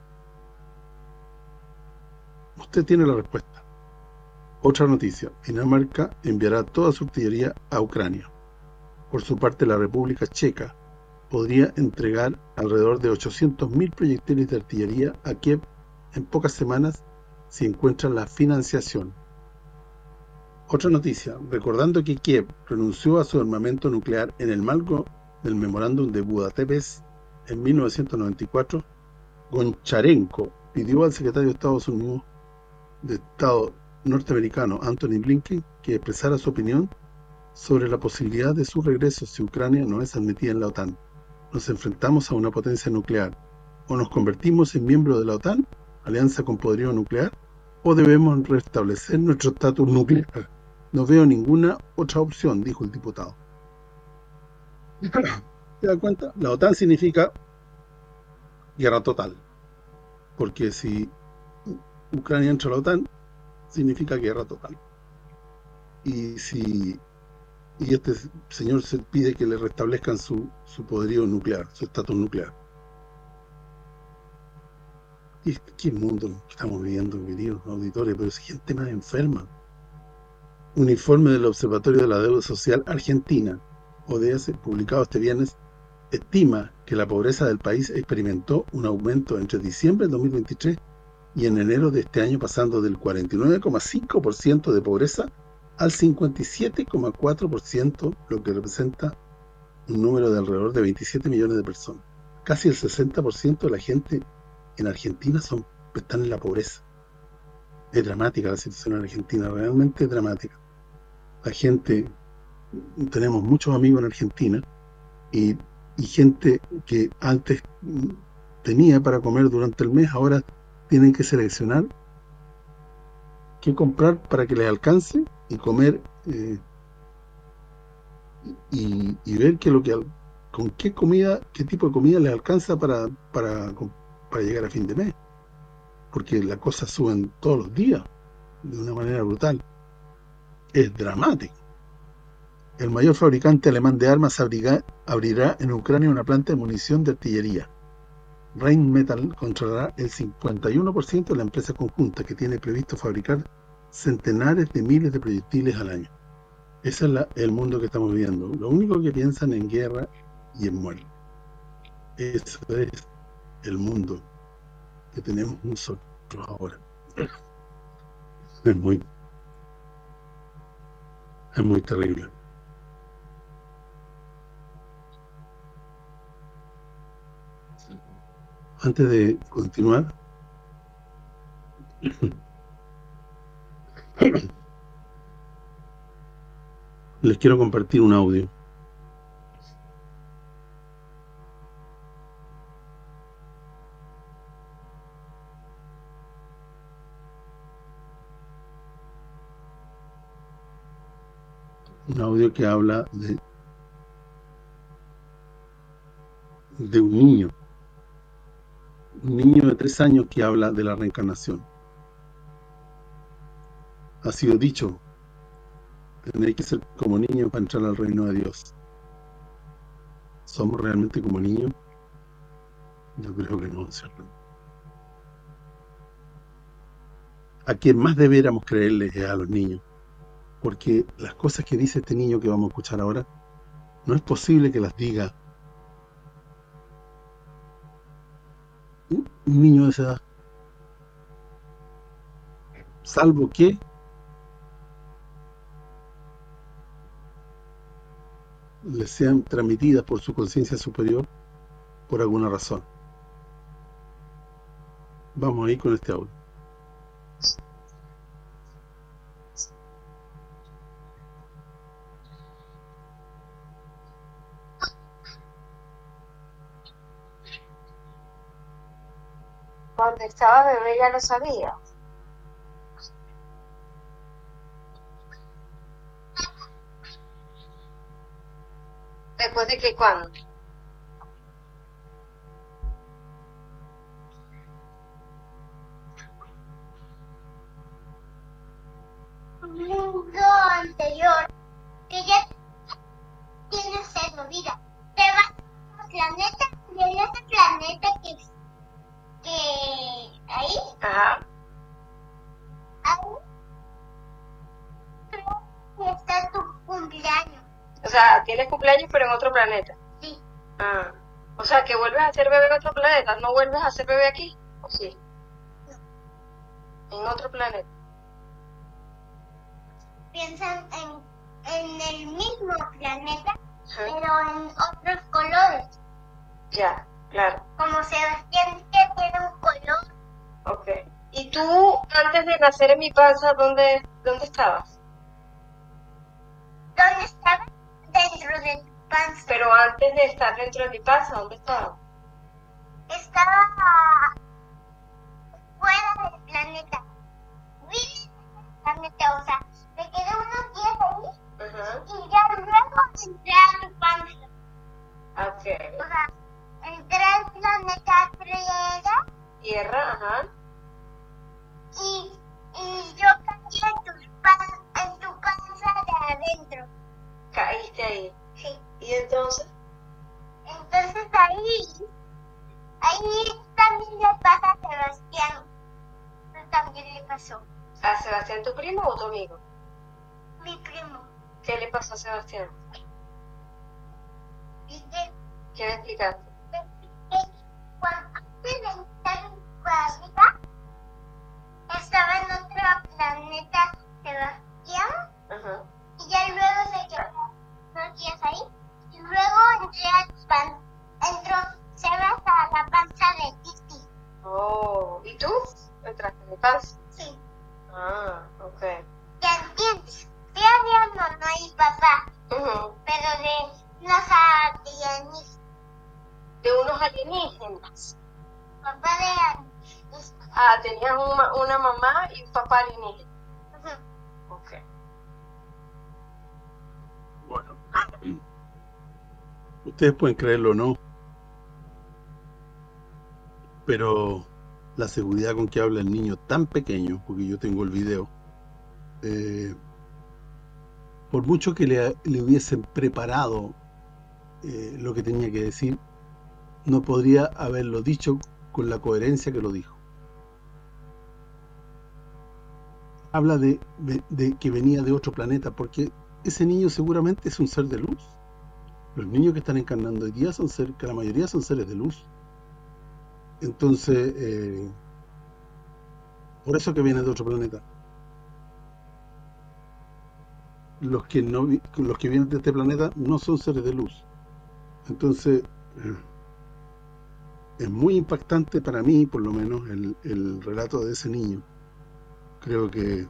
Usted tiene la respuesta. Otra noticia, Dinamarca enviará toda su artillería a Ucrania. Por su parte, la República Checa podría entregar alrededor de ochocientos mil proyectiles de artillería a Kiev en pocas semanas si encuentra la financiación. Otra noticia, recordando que Kiev renunció a su armamento nuclear en el marco del memorándum de Budapest en mil novecientos noventa y cuatro, Goncharenko pidió al secretario de Estados Unidos de Estado norteamericano Antony Blinken que expresara su opinión sobre la posibilidad de su regreso si Ucrania no es admitida en la OTAN. Nos enfrentamos a una potencia nuclear. O nos convertimos en miembro de la OTAN, alianza con poderío nuclear, o debemos restablecer nuestro estatus nuclear. No veo ninguna otra opción, dijo el diputado. ¿Se dan cuenta? La OTAN significa guerra total. Porque si Ucrania entra a la OTAN, significa guerra total. Y si y este señor se pide que le restablezcan su, su poderío nuclear, su estatus nuclear. ¿Y qué mundo estamos viviendo, queridos auditores? Pero es gente más enferma. Un informe del Observatorio de la Deuda Social Argentina, O D S, publicado este viernes, estima que la pobreza del país experimentó un aumento entre diciembre del dos mil veintitrés y en enero de este año, pasando del cuarenta y nueve coma cinco por ciento de pobreza al cincuenta y siete coma cuatro por ciento, lo que representa un número de alrededor de veintisiete millones de personas. Casi el sesenta por ciento de la gente en Argentina son están en la pobreza. Es dramática la situación en Argentina, realmente dramática. La gente, tenemos muchos amigos en Argentina y, y gente que antes tenía para comer durante el mes, ahora tienen que seleccionar qué comprar para que les alcance y comer eh, y, y ver que lo que con qué comida, qué tipo de comida les alcanza para, para, para llegar a fin de mes, porque las cosas suben todos los días de una manera brutal. Es dramático. El mayor fabricante alemán de armas abrirá, abrirá en Ucrania una planta de munición de artillería. Rheinmetall controlará el cincuenta y uno por ciento de la empresa conjunta, que tiene previsto fabricar centenares de miles de proyectiles al año. Ese es la, el mundo que estamos viviendo. Lo único que piensan en guerra y en muerte. Ese es el mundo que tenemos nosotros ahora. Es muy, es muy terrible. Antes de continuar, les quiero compartir un audio. Un audio que habla de, de un niño. Un niño de tres años que habla de la reencarnación. Ha sido dicho, tenéis que ser como niños para entrar al reino de Dios. ¿Somos realmente como niños? Yo creo que no, ¿cierto? a quien más debiéramos creerle es a los niños, porque las cosas que dice este niño que vamos a escuchar ahora, no es posible que las diga un niño de esa edad, salvo que les sean transmitidas por su conciencia superior por alguna razón. Vamos a ir con este audio. Cuando estaba bebé ya lo sabía. ¿Después de que cuándo? Un mundo anterior que ya tiene cero vida. Te vas a un planeta y en ese planeta que, que ahí, Ajá. ahí creo que está tu cumpleaños. O sea, tienes cumpleaños pero en otro planeta. Sí, Ah. O sea, que vuelves a ser bebé en otro planeta. ¿No vuelves a ser bebé aquí? ¿O sí? En otro planeta. piensan en, en el mismo planeta, Ajá. pero en otros colores. Ya, claro. Como Sebastián que tiene un color. Ok. ¿Y tú, antes de nacer en mi panza, dónde, dónde estabas? ¿Dónde estaba? Dentro de tu panza. Pero antes de estar dentro de mi panza, ¿dónde estabas? Estaba fuera del planeta. Viví en el planeta, o sea, me quedé unos días ahí Ajá. y ya luego entré a tu panza. Ok. O sea, entré al planeta Tierra Tierra, ajá. y, y yo caí en tu, pan, en tu panza de adentro. Caíste ahí. Sí. ¿Y entonces? Entonces ahí, ahí también le pasa a Sebastián. Eso también le pasó. ¿A Sebastián tu primo o tu amigo? Mi primo. ¿Qué le pasó a Sebastián? Y que, ¿Qué me explicaste? que cuando antes de estar en tu barriga, estaba en otro planeta Sebastián Ajá. y ya luego se quedó unos días ahí. Y luego entré a tu pan, entró Sebas a la panza de Titi. Oh, ¿y tú? ¿Entraste en mi panza? Sí. Ah, ok. Ya entiendes. Sí había mamá y papá, Ujú. pero de los alienígenas. De unos alienígenas. Papá de alienígenas. Ah, tenías una, una mamá y un papá alienígena. Ujú. Ok. Bueno, ustedes pueden creerlo o no, pero la seguridad con que habla el niño tan pequeño, porque yo tengo el video, eh, por mucho que le, le hubiesen preparado eh, lo que tenía que decir, no podría haberlo dicho con la coherencia que lo dijo. Habla de, de, de que venía de otro planeta, porque ese niño seguramente es un ser de luz. Los niños que están encarnando hoy día son seres, que la mayoría son seres de luz. Entonces, eh, por eso que viene de otro planeta. Los que no los que vienen de este planeta no son seres de luz. Entonces, eh, es muy impactante para mí, por lo menos, el, el relato de ese niño. Creo que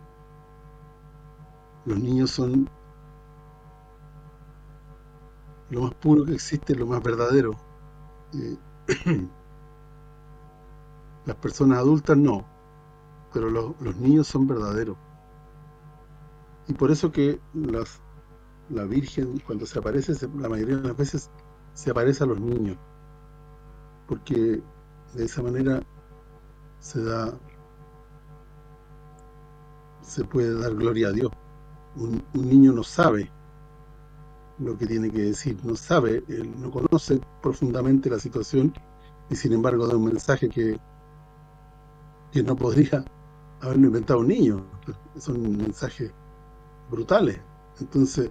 los niños son lo más puro que existe, lo más verdadero. Eh, las personas adultas no, pero los, los niños son verdaderos. Y por eso que las, la Virgen, cuando se aparece, se, la mayoría de las veces se aparece a los niños, porque de esa manera se da se puede dar gloria a Dios. Un, un niño no sabe lo que tiene que decir, no sabe, él no conoce profundamente la situación y sin embargo da un mensaje que, que no podría haberlo inventado un niño. Son mensajes brutales. Entonces,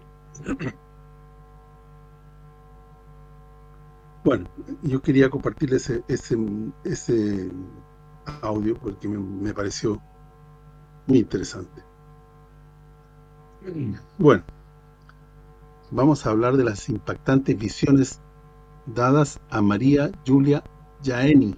bueno, yo quería compartir ese, ese, ese audio porque me, me pareció muy interesante. Bueno, vamos a hablar de las impactantes visiones dadas a María Giulia Giannini.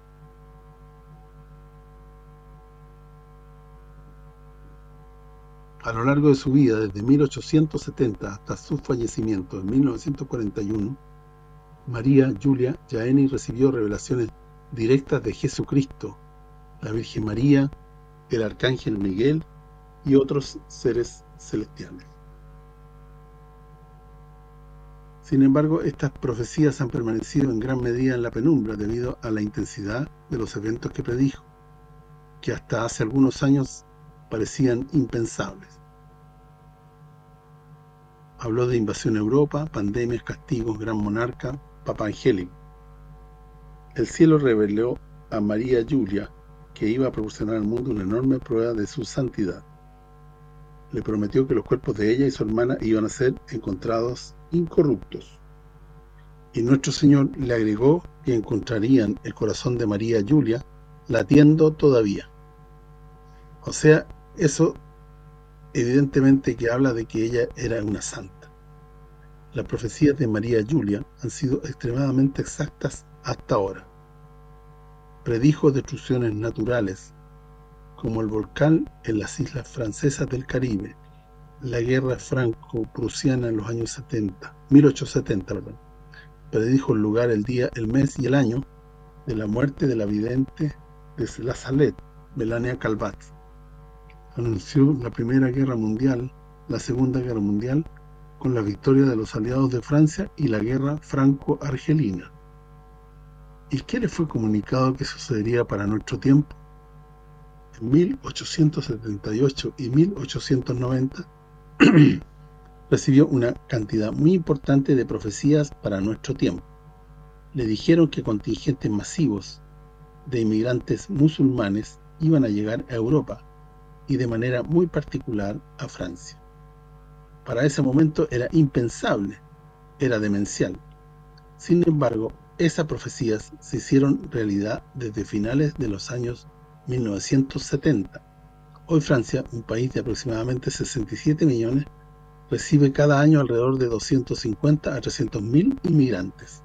A lo largo de su vida, desde mil ochocientos setenta hasta su fallecimiento en mil novecientos cuarenta y uno, María Giulia Giannini recibió revelaciones directas de Jesucristo, la Virgen María, el Arcángel Miguel y otros seres celestiales. Sin embargo, estas profecías han permanecido en gran medida en la penumbra debido a la intensidad de los eventos que predijo, que hasta hace algunos años parecían impensables. Habló de invasión a Europa, pandemias, castigos, gran monarca, Papa Angélico. El cielo reveló a María Giulia que iba a proporcionar al mundo una enorme prueba de su santidad. Le prometió que los cuerpos de ella y su hermana iban a ser encontrados incorruptos. Y nuestro Señor le agregó que encontrarían el corazón de María Giulia latiendo todavía. O sea, eso evidentemente que habla de que ella era una santa. Las profecías de María Giulia han sido extremadamente exactas hasta ahora. Predijo destrucciones naturales, como el volcán en las islas francesas del Caribe, la guerra franco-prusiana en los años setenta, mil ochocientos setenta, perdón. Predijo el lugar, el día, el mes y el año de la muerte de la vidente de La Salette, Melania Calvat. Anunció la Primera Guerra Mundial, la Segunda Guerra Mundial, con la victoria de los aliados de Francia y la guerra franco-argelina. ¿Y qué le fue comunicado que sucedería para nuestro tiempo? En mil ochocientos setenta y ocho y mil ochocientos noventa recibió una cantidad muy importante de profecías para nuestro tiempo. Le dijeron que contingentes masivos de inmigrantes musulmanes iban a llegar a Europa y de manera muy particular a Francia. Para ese momento era impensable, era demencial. Sin embargo, esas profecías se hicieron realidad desde finales de los años mil novecientos setenta. Hoy Francia, un país de aproximadamente sesenta y siete millones, recibe cada año alrededor de doscientos cincuenta a trescientos mil inmigrantes.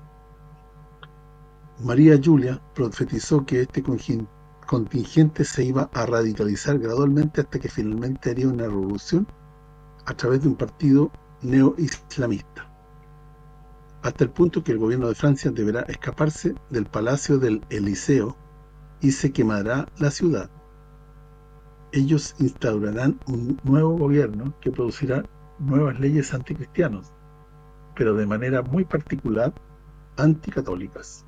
María Giulia profetizó que este contingente se iba a radicalizar gradualmente hasta que finalmente haría una revolución a través de un partido neo-islamista, hasta el punto que el gobierno de Francia deberá escaparse del Palacio del Eliseo y se quemará la ciudad. Ellos instaurarán un nuevo gobierno que producirá nuevas leyes anticristianas, pero de manera muy particular anticatólicas.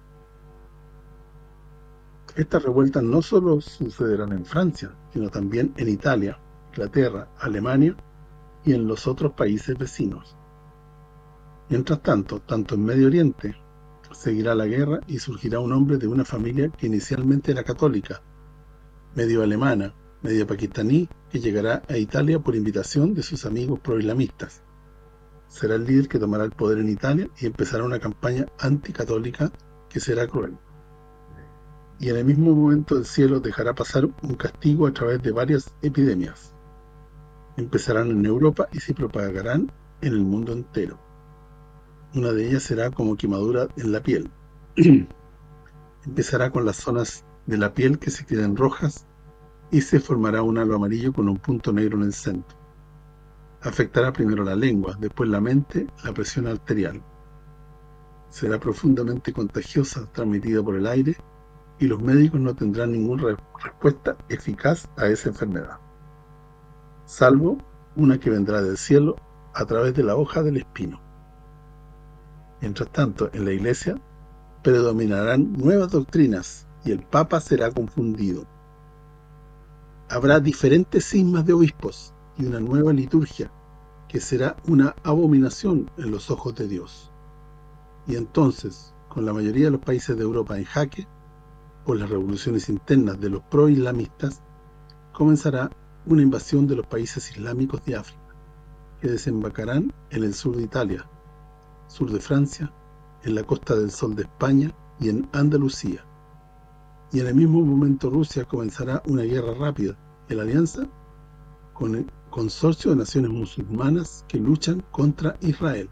Estas revueltas no solo sucederán en Francia, sino también en Italia, Inglaterra, Alemania y en los otros países vecinos. Mientras tanto, tanto en Medio Oriente seguirá la guerra y surgirá un hombre de una familia que inicialmente era católica, medio alemana, medio pakistaní, que llegará a Italia por invitación de sus amigos pro-islamistas. Será el líder que tomará el poder en Italia y empezará una campaña anticatólica que será cruel. Y en el mismo momento el cielo dejará pasar un castigo a través de varias epidemias. Empezarán en Europa y se propagarán en el mundo entero. Una de ellas será como quemadura en la piel. Empezará con las zonas de la piel que se quedan rojas y se formará un halo amarillo con un punto negro en el centro. Afectará primero la lengua, después la mente, la presión arterial. Será profundamente contagiosa, transmitida por el aire, y los médicos no tendrán ninguna re respuesta eficaz a esa enfermedad, salvo una que vendrá del cielo a través de la hoja del espino. Mientras tanto, en la Iglesia predominarán nuevas doctrinas y el Papa será confundido. Habrá diferentes cismas de obispos y una nueva liturgia que será una abominación en los ojos de Dios. Y entonces, con la mayoría de los países de Europa en jaque, por las revoluciones internas de los pro-islamistas, comenzará una invasión de los países islámicos de África, que desembarcarán en el sur de Italia, sur de Francia, en la Costa del Sol de España y en Andalucía. Y en el mismo momento Rusia comenzará una guerra rápida en alianza con el consorcio de naciones musulmanas que luchan contra Israel.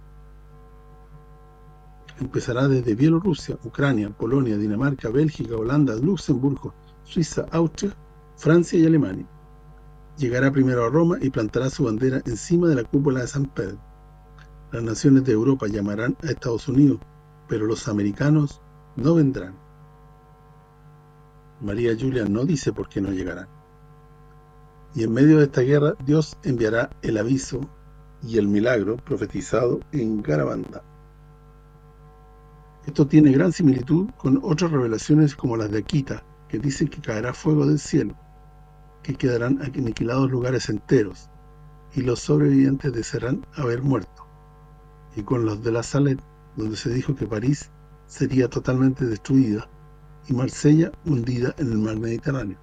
Empezará desde Bielorrusia, Ucrania, Polonia, Dinamarca, Bélgica, Holanda, Luxemburgo, Suiza, Austria, Francia y Alemania. Llegará primero a Roma y plantará su bandera encima de la cúpula de San Pedro. Las naciones de Europa llamarán a Estados Unidos, pero los americanos no vendrán. María Julia no dice por qué no llegarán. Y en medio de esta guerra, Dios enviará el aviso y el milagro profetizado en Garabandal. Esto tiene gran similitud con otras revelaciones como las de Akita, que dicen que caerá fuego del cielo, que quedarán aniquilados lugares enteros, y los sobrevivientes desearán haber muerto, y con los de la Salette, donde se dijo que París sería totalmente destruida, y Marsella hundida en el mar Mediterráneo.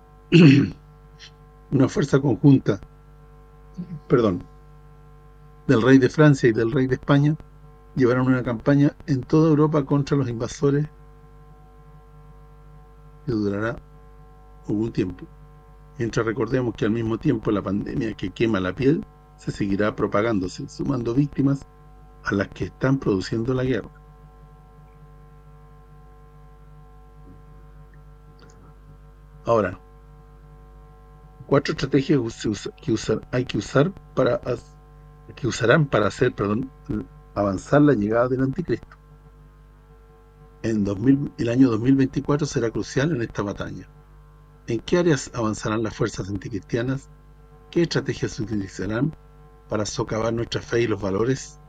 Una fuerza conjunta, perdón, del rey de Francia y del rey de España llevaron una campaña en toda Europa contra los invasores que durará algún tiempo. Mientras recordemos que al mismo tiempo la pandemia que quema la piel se seguirá propagándose, sumando víctimas a las que están produciendo la guerra. Ahora, cuatro estrategias que usar, hay que usar para que usarán para hacer, perdón, avanzar la llegada del anticristo. En dos mil, el año dos mil veinticuatro será crucial en esta batalla. ¿En qué áreas avanzarán las fuerzas anticristianas? ¿Qué estrategias se utilizarán para socavar nuestra fe y los valores?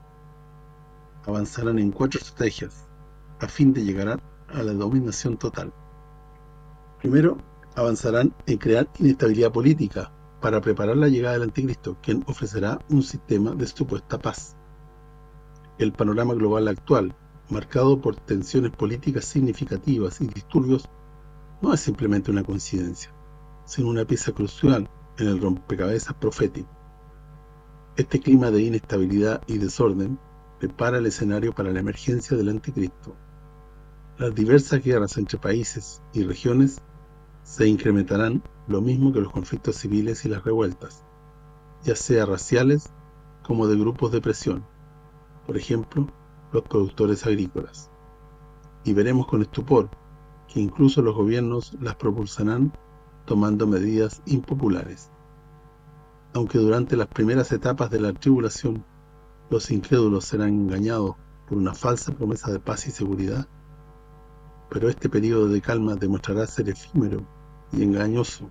Avanzarán en cuatro estrategias a fin de llegar a la dominación total. Primero, avanzarán en crear inestabilidad política para preparar la llegada del anticristo, quien ofrecerá un sistema de supuesta paz. El panorama global actual, marcado por tensiones políticas significativas y disturbios, no es simplemente una coincidencia, sino una pieza crucial en el rompecabezas profético. Este clima de inestabilidad y desorden prepara el escenario para la emergencia del anticristo. Las diversas guerras entre países y regiones se incrementarán lo mismo que los conflictos civiles y las revueltas, ya sea raciales como de grupos de presión, por ejemplo, los productores agrícolas. Y veremos con estupor que incluso los gobiernos las propulsarán tomando medidas impopulares. Aunque durante las primeras etapas de la tribulación los incrédulos serán engañados por una falsa promesa de paz y seguridad, pero este periodo de calma demostrará ser efímero y engañoso.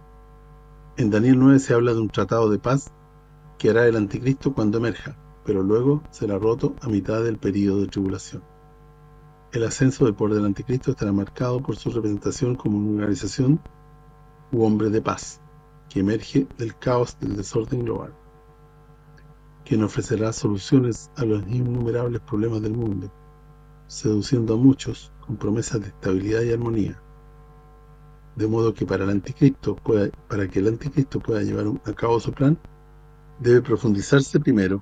En Daniel nueve se habla de un tratado de paz que hará el anticristo cuando emerja, pero luego será roto a mitad del periodo de tribulación. El ascenso del poder del anticristo estará marcado por su representación como una organización u hombre de paz, que emerge del caos del desorden global, quien ofrecerá soluciones a los innumerables problemas del mundo, seduciendo a muchos con promesas de estabilidad y armonía. De modo que para el anticristo pueda, para que el anticristo pueda llevar a cabo su plan, debe profundizarse primero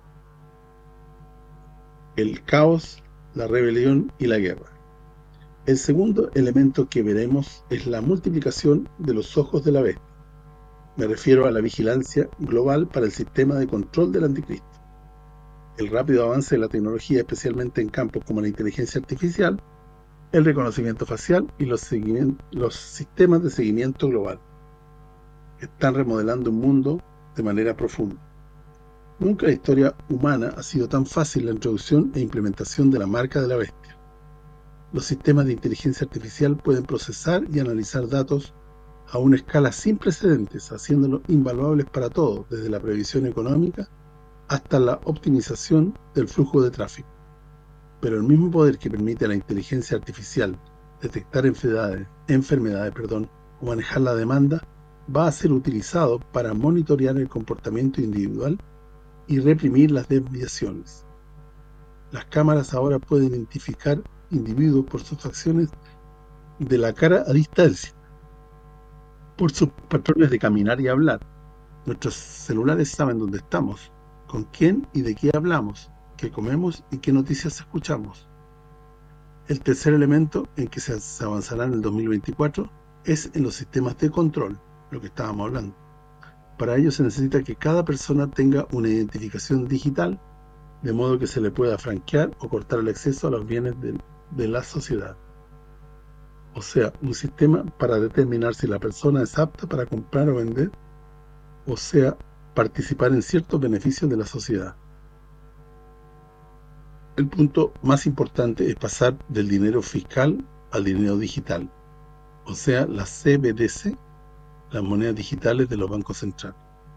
el caos, la rebelión y la guerra. El segundo elemento que veremos es la multiplicación de los ojos de la bestia. Me refiero a la vigilancia global para el sistema de control del anticristo. El rápido avance de la tecnología, especialmente en campos como la inteligencia artificial, el reconocimiento facial y los, los sistemas de seguimiento global, están remodelando un mundo de manera profunda. Nunca en la historia humana ha sido tan fácil la introducción e implementación de la marca de la bestia. Los sistemas de inteligencia artificial pueden procesar y analizar datos a una escala sin precedentes, haciéndolos invaluables para todos, desde la previsión económica hasta la optimización del flujo de tráfico. Pero el mismo poder que permite a la inteligencia artificial detectar enfermedades, enfermedades perdón, o manejar la demanda, va a ser utilizado para monitorear el comportamiento individual y reprimir las desviaciones. Las cámaras ahora pueden identificar individuos por sus acciones de la cara a distancia, por sus patrones de caminar y hablar. Nuestros celulares saben dónde estamos, con quién y de qué hablamos, qué comemos y qué noticias escuchamos. El tercer elemento en que se avanzará en el dos mil veinticuatro es en los sistemas de control, lo que estábamos hablando. Para ello se necesita que cada persona tenga una identificación digital, de modo que se le pueda franquear o cortar el acceso a los bienes de, de la sociedad. O sea, un sistema para determinar si la persona es apta para comprar o vender, o sea, participar en ciertos beneficios de la sociedad. El punto más importante es pasar del dinero fiscal al dinero digital, o sea, las C B D C, las monedas digitales de los bancos centrales.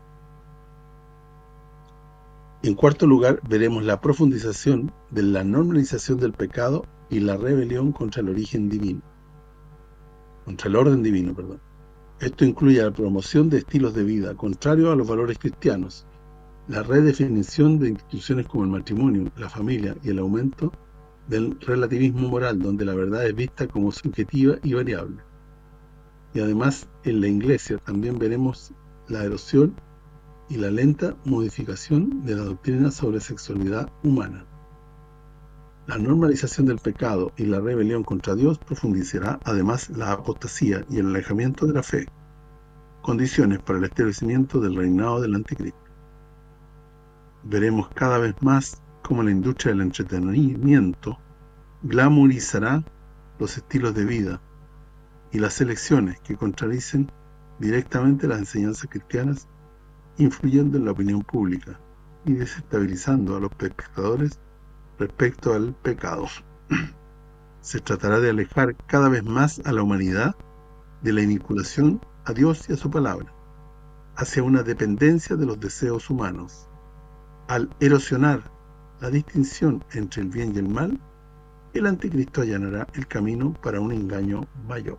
En cuarto lugar, veremos la profundización de la normalización del pecado y la rebelión contra el origen divino, contra el orden divino, perdón. Esto incluye la promoción de estilos de vida contrarios a los valores cristianos, la redefinición de instituciones como el matrimonio, la familia y el aumento del relativismo moral, donde la verdad es vista como subjetiva y variable. Y además, en la Iglesia también veremos la erosión y la lenta modificación de la doctrina sobre sexualidad humana. La normalización del pecado y la rebelión contra Dios profundizará además la apostasía y el alejamiento de la fe, condiciones para el establecimiento del reinado del anticristo. Veremos cada vez más cómo la industria del entretenimiento glamorizará los estilos de vida y las elecciones que contradicen directamente las enseñanzas cristianas, influyendo en la opinión pública y desestabilizando a los espectadores respecto al pecado. Se tratará de alejar cada vez más a la humanidad de la vinculación a Dios y a su palabra, hacia una dependencia de los deseos humanos. Al erosionar la distinción entre el bien y el mal, el anticristo allanará el camino para un engaño mayor.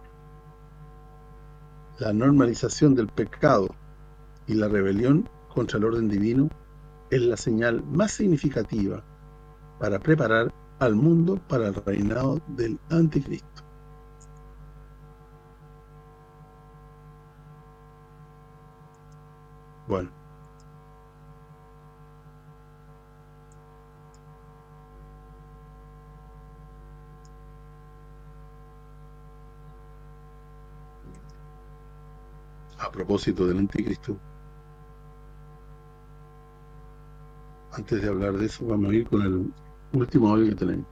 La normalización del pecado y la rebelión contra el orden divino es la señal más significativa para preparar al mundo para el reinado del anticristo. Bueno, a propósito del anticristo, antes de hablar de eso, vamos a ir con el último audio que tenemos.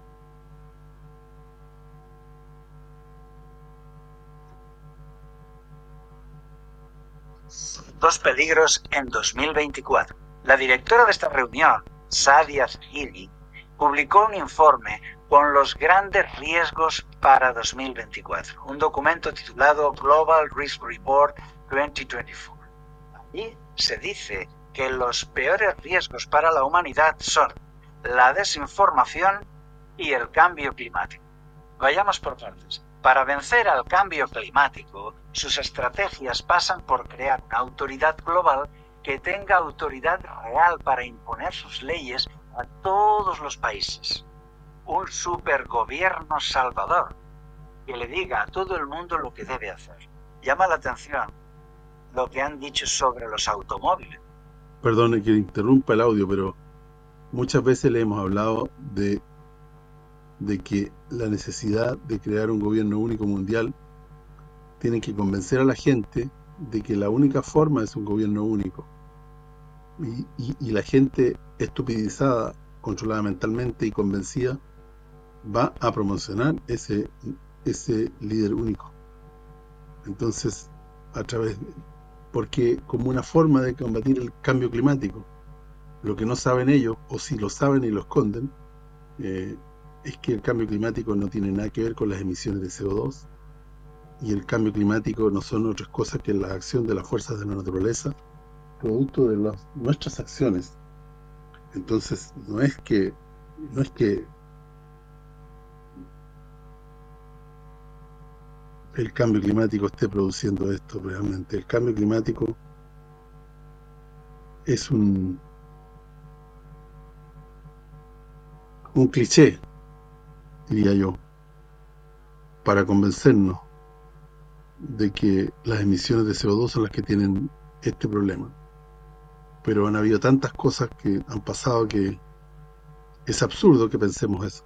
Dos peligros en dos mil veinticuatro. La directora de esta reunión, Sadia Zahidi, publicó un informe con los grandes riesgos para dos mil veinticuatro, un documento titulado Global Risk Report dos mil veinticuatro. Allí se dice que los peores riesgos para la humanidad son la desinformación y el cambio climático. Vayamos por partes. Para vencer al cambio climático, sus estrategias pasan por crear una autoridad global que tenga autoridad real para imponer sus leyes a todos los países. Un supergobierno salvador que le diga a todo el mundo lo que debe hacer. Llama la atención lo que han dicho sobre los automóviles. Perdone que interrumpa el audio, pero muchas veces le hemos hablado de, de que la necesidad de crear un gobierno único mundial tiene que convencer a la gente de que la única forma es un gobierno único. Y, y, y la gente estupidizada, controlada mentalmente y convencida, va a promocionar ese, ese líder único. Entonces, a través de, porque como una forma de combatir el cambio climático, lo que no saben ellos, o si lo saben y lo esconden, eh, es que el cambio climático no tiene nada que ver con las emisiones de C O dos, y el cambio climático no son otras cosas que la acción de las fuerzas de la naturaleza, producto de las, nuestras acciones. Entonces, no es que no es que el cambio climático esté produciendo esto realmente. El cambio climático es un un cliché, diría yo. para convencernos de que las emisiones de C O dos son las que tienen este problema. Pero han habido tantas cosas que han pasado que es absurdo que pensemos eso.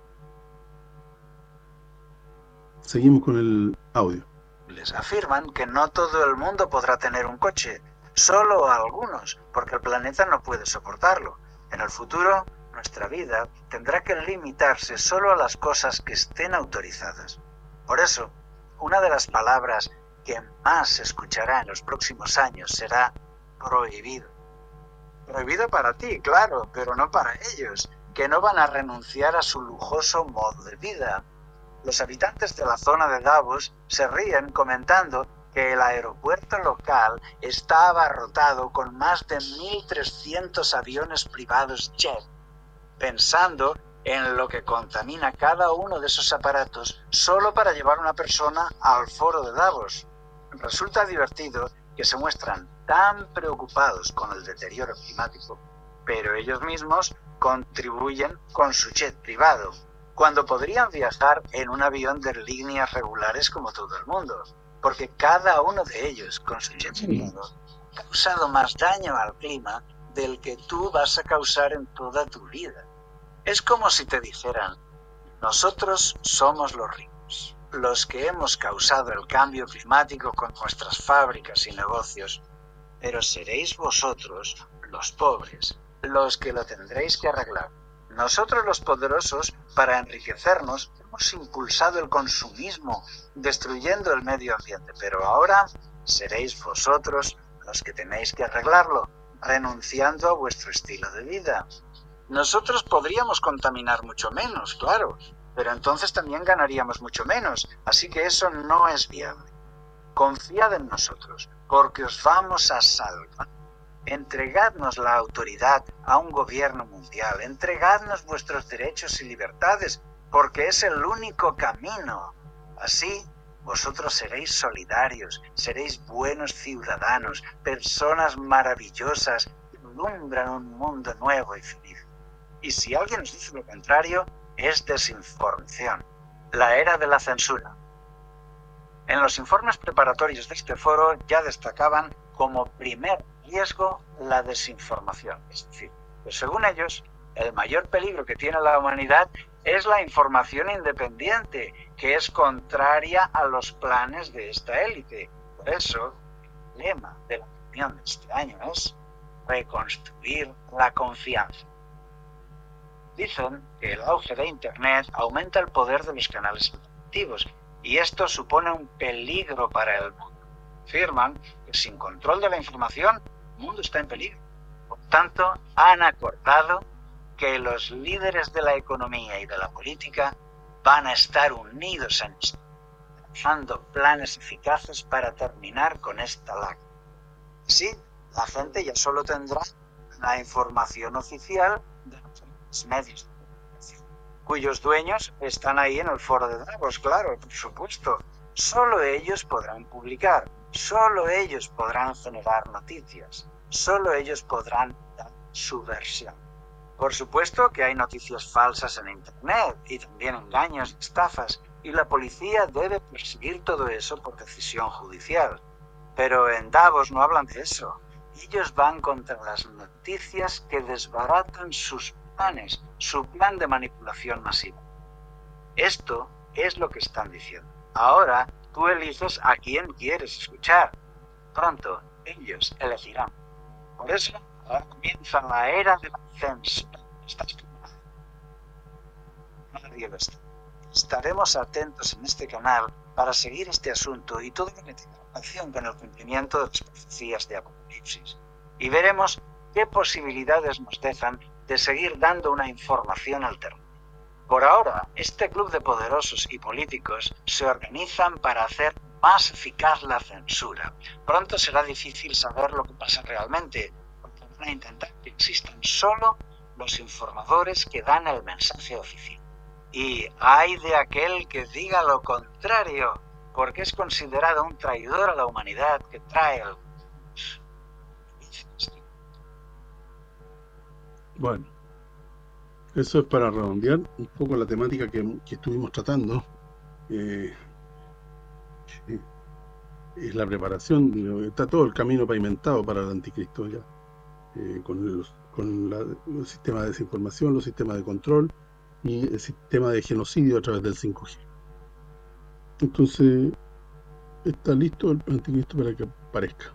Seguimos con el audio. Les afirman que no todo el mundo podrá tener un coche, solo algunos, porque el planeta no puede soportarlo. En el futuro, nuestra vida tendrá que limitarse solo a las cosas que estén autorizadas. Por eso, una de las palabras que más se escuchará en los próximos años será prohibido. Prohibido para ti, claro, pero no para ellos, que no van a renunciar a su lujoso modo de vida. Los habitantes de la zona de Davos se ríen comentando que el aeropuerto local está abarrotado con más de mil trescientos aviones privados jet, pensando en lo que contamina cada uno de esos aparatos solo para llevar una persona al foro de Davos. Resulta divertido que se muestran tan preocupados con el deterioro climático, pero ellos mismos contribuyen con su jet privado, cuando podrían viajar en un avión de líneas regulares como todo el mundo, porque cada uno de ellos, con su jet privado, ha causado más daño al clima del que tú vas a causar en toda tu vida. Es como si te dijeran, nosotros somos los ricos, los que hemos causado el cambio climático con nuestras fábricas y negocios, pero seréis vosotros, los pobres, los que lo tendréis que arreglar. Nosotros los poderosos, para enriquecernos, hemos impulsado el consumismo, destruyendo el medio ambiente, pero ahora seréis vosotros los que tenéis que arreglarlo, renunciando a vuestro estilo de vida. Nosotros podríamos contaminar mucho menos, claro, pero entonces también ganaríamos mucho menos, así que eso no es viable. Confiad en nosotros, porque os vamos a salvar. Entregadnos la autoridad a un gobierno mundial, entregadnos vuestros derechos y libertades, porque es el único camino. Así, vosotros seréis solidarios, seréis buenos ciudadanos, personas maravillosas que alumbran un mundo nuevo y feliz. Y si alguien os dice lo contrario, es desinformación, la era de la censura. En los informes preparatorios de este foro ya destacaban como primer riesgo la desinformación. Es decir, pues según ellos, el mayor peligro que tiene la humanidad es la información independiente, que es contraria a los planes de esta élite. Por eso, el lema de la reunión de este año es reconstruir la confianza. Dicen que el auge de Internet aumenta el poder de los canales alternativos y esto supone un peligro para el mundo. Afirman que sin control de la información, el mundo está en peligro. Por tanto, han acordado que los líderes de la economía y de la política van a estar unidos en esto, trazando planes eficaces para terminar con esta lacra. Así, la gente ya solo tendrá la información oficial de los medios de comunicación, cuyos dueños están ahí en el foro de Davos, claro, por supuesto. Solo ellos podrán publicar, solo ellos podrán generar noticias, solo ellos podrán dar su versión. Por supuesto que hay noticias falsas en Internet y también engaños y estafas, y la policía debe perseguir todo eso por decisión judicial. Pero en Davos no hablan de eso. Ellos van contra las noticias que desbaratan sus planes, su plan de manipulación masiva. Esto es lo que están diciendo. Ahora tú eliges a quién quieres escuchar. Pronto ellos elegirán. Por eso ahora comienza la era de la censura. ¿Estás preparado? Nadie lo está. Estaremos atentos en este canal para seguir este asunto y todo lo que tenga relación con el cumplimiento de las profecías de Apocalipsis. Y veremos qué posibilidades nos dejan de seguir dando una información alternativa. Por ahora, este club de poderosos y políticos se organizan para hacer más eficaz la censura. Pronto será difícil saber lo que pasa realmente, porque van a intentar que existan solo los informadores que dan el mensaje oficial. Y hay de aquel que diga lo contrario, porque es considerado un traidor a la humanidad que trae el... Bueno, eso es para redondear un poco la temática que, que estuvimos tratando. Eh, eh, es la preparación, digo, está todo el camino pavimentado para el anticristo ya, eh, con, los, con la, los sistemas de desinformación, los sistemas de control y el sistema de genocidio a través del cinco G. Entonces, está listo el anticristo para que aparezca.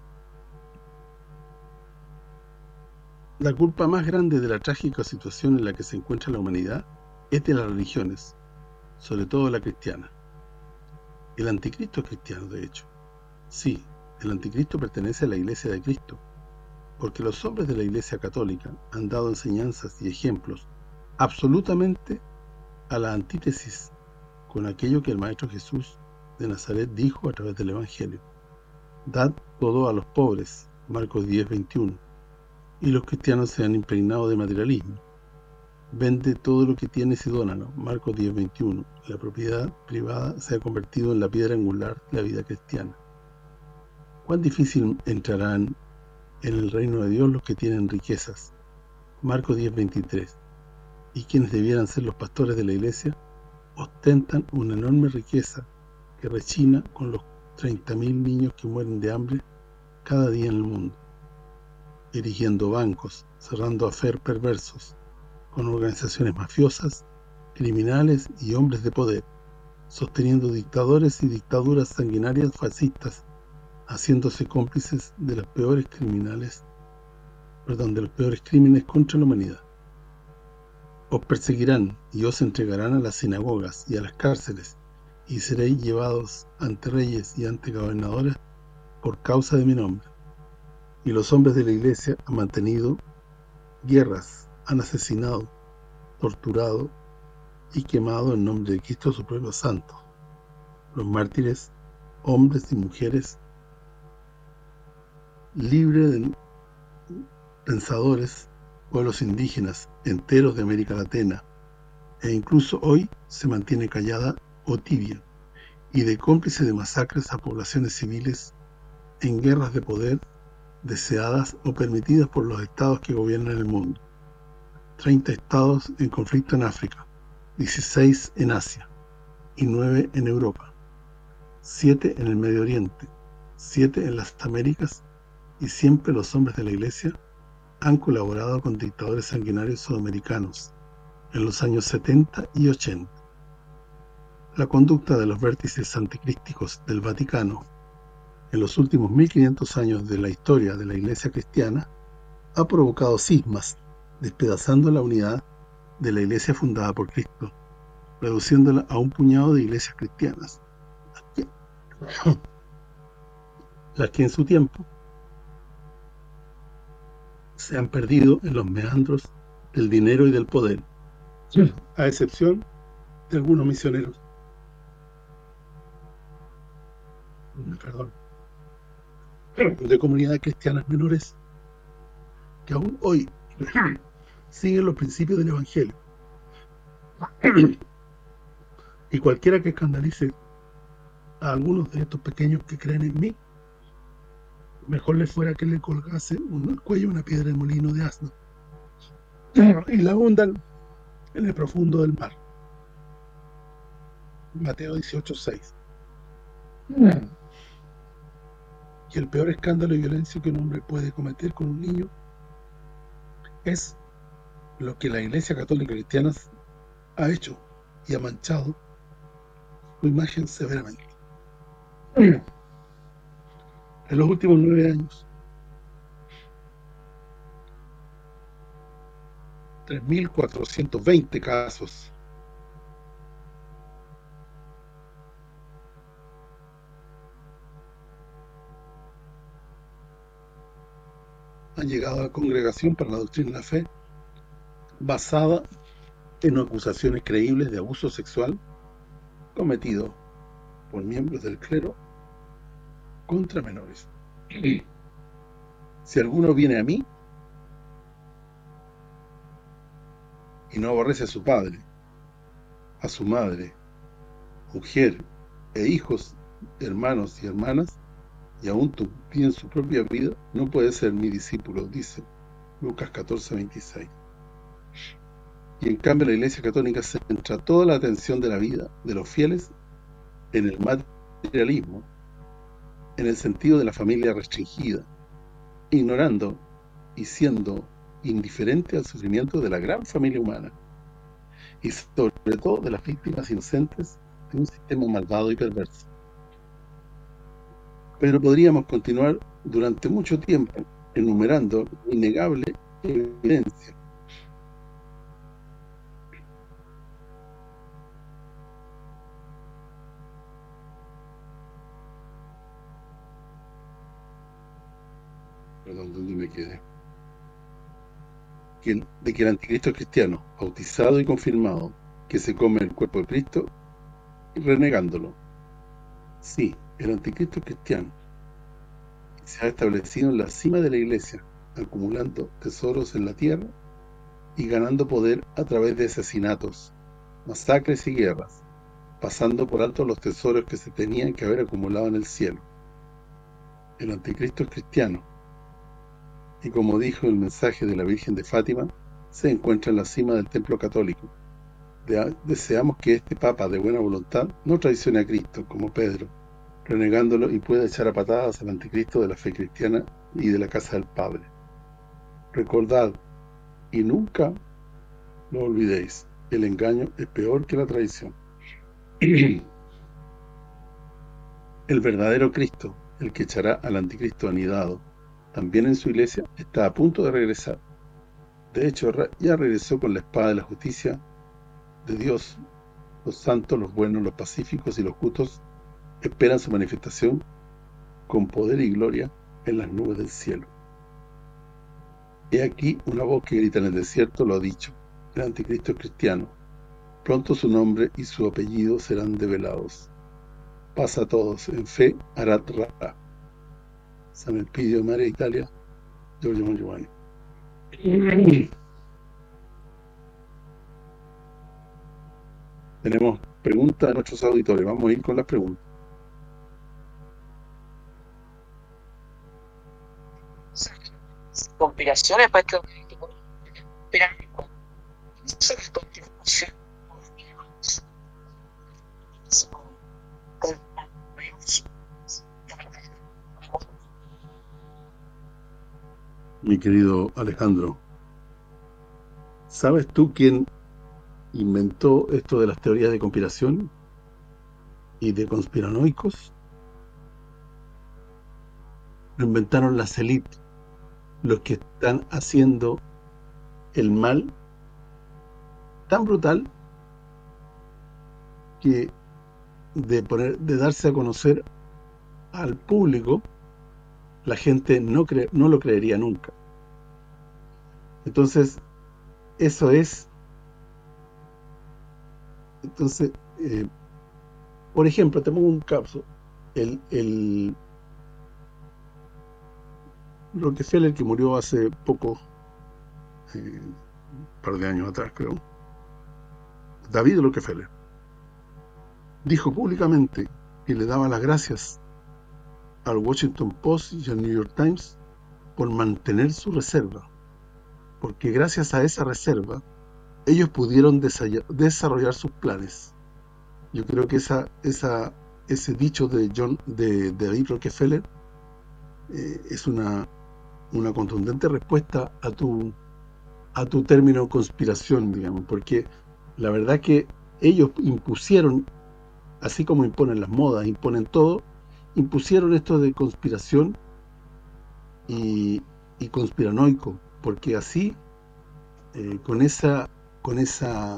La culpa más grande de la trágica situación en la que se encuentra la humanidad es de las religiones, sobre todo la cristiana. El anticristo es cristiano, de hecho. Sí, el anticristo pertenece a la Iglesia de Cristo, porque los hombres de la Iglesia católica han dado enseñanzas y ejemplos absolutamente a la antítesis con aquello que el Maestro Jesús de Nazaret dijo a través del Evangelio. Dad todo a los pobres, Marcos diez, veintiuno. Y los cristianos se han impregnado de materialismo. Vende todo lo que tienes y dónalo, Marcos diez, veintiuno. La propiedad privada se ha convertido en la piedra angular de la vida cristiana. ¿Cuán difícil entrarán en el reino de Dios los que tienen riquezas? Marcos diez, veintitrés. Y quienes debieran ser los pastores de la iglesia ostentan una enorme riqueza que rechina con los treinta mil niños que mueren de hambre cada día en el mundo, erigiendo bancos, cerrando afer perversos, con organizaciones mafiosas, criminales y hombres de poder, sosteniendo dictadores y dictaduras sanguinarias fascistas, haciéndose cómplices de los peores criminales, perdón, de los peores crímenes contra la humanidad. Os perseguirán y os entregarán a las sinagogas y a las cárceles, y seréis llevados ante reyes y ante gobernadores por causa de mi nombre. Y los hombres de la iglesia han mantenido guerras, han asesinado, torturado y quemado en nombre de Cristo a sus propios santos. Los mártires, hombres y mujeres libres de pensadores, pueblos indígenas enteros de América Latina, e incluso hoy se mantiene callada o tibia, y de cómplice de masacres a poblaciones civiles en guerras de poder deseadas o permitidas por los estados que gobiernan el mundo. treinta estados en conflicto en África, dieciséis en Asia y nueve en Europa, siete en el Medio Oriente, siete en las Américas, y siempre los hombres de la Iglesia han colaborado con dictadores sanguinarios sudamericanos en los años setenta y ochenta. La conducta de los vértices anticrísticos del Vaticano en los últimos mil quinientos años de la historia de la Iglesia cristiana ha provocado cismas, despedazando la unidad de la Iglesia fundada por Cristo, reduciéndola a un puñado de iglesias cristianas, las que en su tiempo se han perdido en los meandros del dinero y del poder, a excepción de algunos misioneros perdón, de comunidades cristianas menores que aún hoy siguen los principios del Evangelio. Y cualquiera que escandalice a algunos de estos pequeños que creen en mí, mejor le fuera que le colgase un, el cuello una piedra de molino de asno y la hundan en el profundo del mar. Mateo dieciocho, seis. Y el peor escándalo y violencia que un hombre puede cometer con un niño es lo que la Iglesia Católica Cristiana ha hecho y ha manchado su imagen severamente. En los últimos nueve años, tres mil cuatrocientos veinte casos han llegado a la Congregación para la Doctrina de la Fe, basada en acusaciones creíbles de abuso sexual cometido por miembros del clero contra menores. Si alguno viene a mí y no aborrece a su padre, a su madre, mujer e hijos, hermanos y hermanas, y aún tiene su propia vida, no puede ser mi discípulo, dice Lucas catorce, veintiséis. Y en cambio la Iglesia Católica centra toda la atención de la vida de los fieles en el materialismo, en el sentido de la familia restringida, ignorando y siendo indiferente al sufrimiento de la gran familia humana, y sobre todo de las víctimas inocentes de un sistema malvado y perverso. Pero podríamos continuar durante mucho tiempo enumerando innegable evidencia perdón, ¿dónde me quedé? Que el, de que el anticristo es cristiano, bautizado y confirmado, que se come el cuerpo de Cristo y renegándolo. Sí, el anticristo es cristiano, y se ha establecido en la cima de la iglesia, acumulando tesoros en la tierra y ganando poder a través de asesinatos, masacres y guerras, pasando por alto los tesoros que se tenían que haber acumulado en el cielo. El anticristo es cristiano, y como dijo el mensaje de la Virgen de Fátima, se encuentra en la cima del templo católico. De, deseamos que este Papa de buena voluntad no traicione a Cristo, como Pedro, renegándolo, y pueda echar a patadas al anticristo de la fe cristiana y de la casa del Padre. Recordad, y nunca lo olvidéis, el engaño es peor que la traición. El verdadero Cristo, el que echará al anticristo anidado también en su iglesia, está a punto de regresar. De hecho, ya regresó con la espada de la justicia de Dios. Los santos, los buenos, los pacíficos y los justos esperan su manifestación con poder y gloria en las nubes del cielo. He aquí una voz que grita en el desierto, lo ha dicho: el anticristo es cristiano. Pronto su nombre y su apellido serán develados. Paz a todos, en fe, Arat Ra. San Elpidio, María Italia, Giorgio Mongiovanni. Tenemos preguntas de nuestros auditores. Vamos a ir con las preguntas. Conspiraciones para esto. Mi querido Alejandro, ¿sabes tú quién inventó esto de las teorías de conspiración y de conspiranoicos? Lo inventaron las élites, los que están haciendo el mal tan brutal que de poner de darse a conocer al público, la gente no cre no lo creería nunca. Entonces, eso es... Entonces, eh, por ejemplo, tenemos un caso, el, el Rockefeller, que murió hace poco, eh, un par de años atrás, creo, David Rockefeller, dijo públicamente que le daba las gracias al Washington Post y al New York Times por mantener su reserva, porque gracias a esa reserva ellos pudieron desarrollar sus planes. Yo creo que esa esa ese dicho de John de, de David Rockefeller eh, es una una contundente respuesta a tu a tu término conspiración, digamos, porque la verdad que ellos impusieron, así como imponen las modas, imponen todo, impusieron esto de conspiración y, y conspiranoico, porque así eh, con esa con esa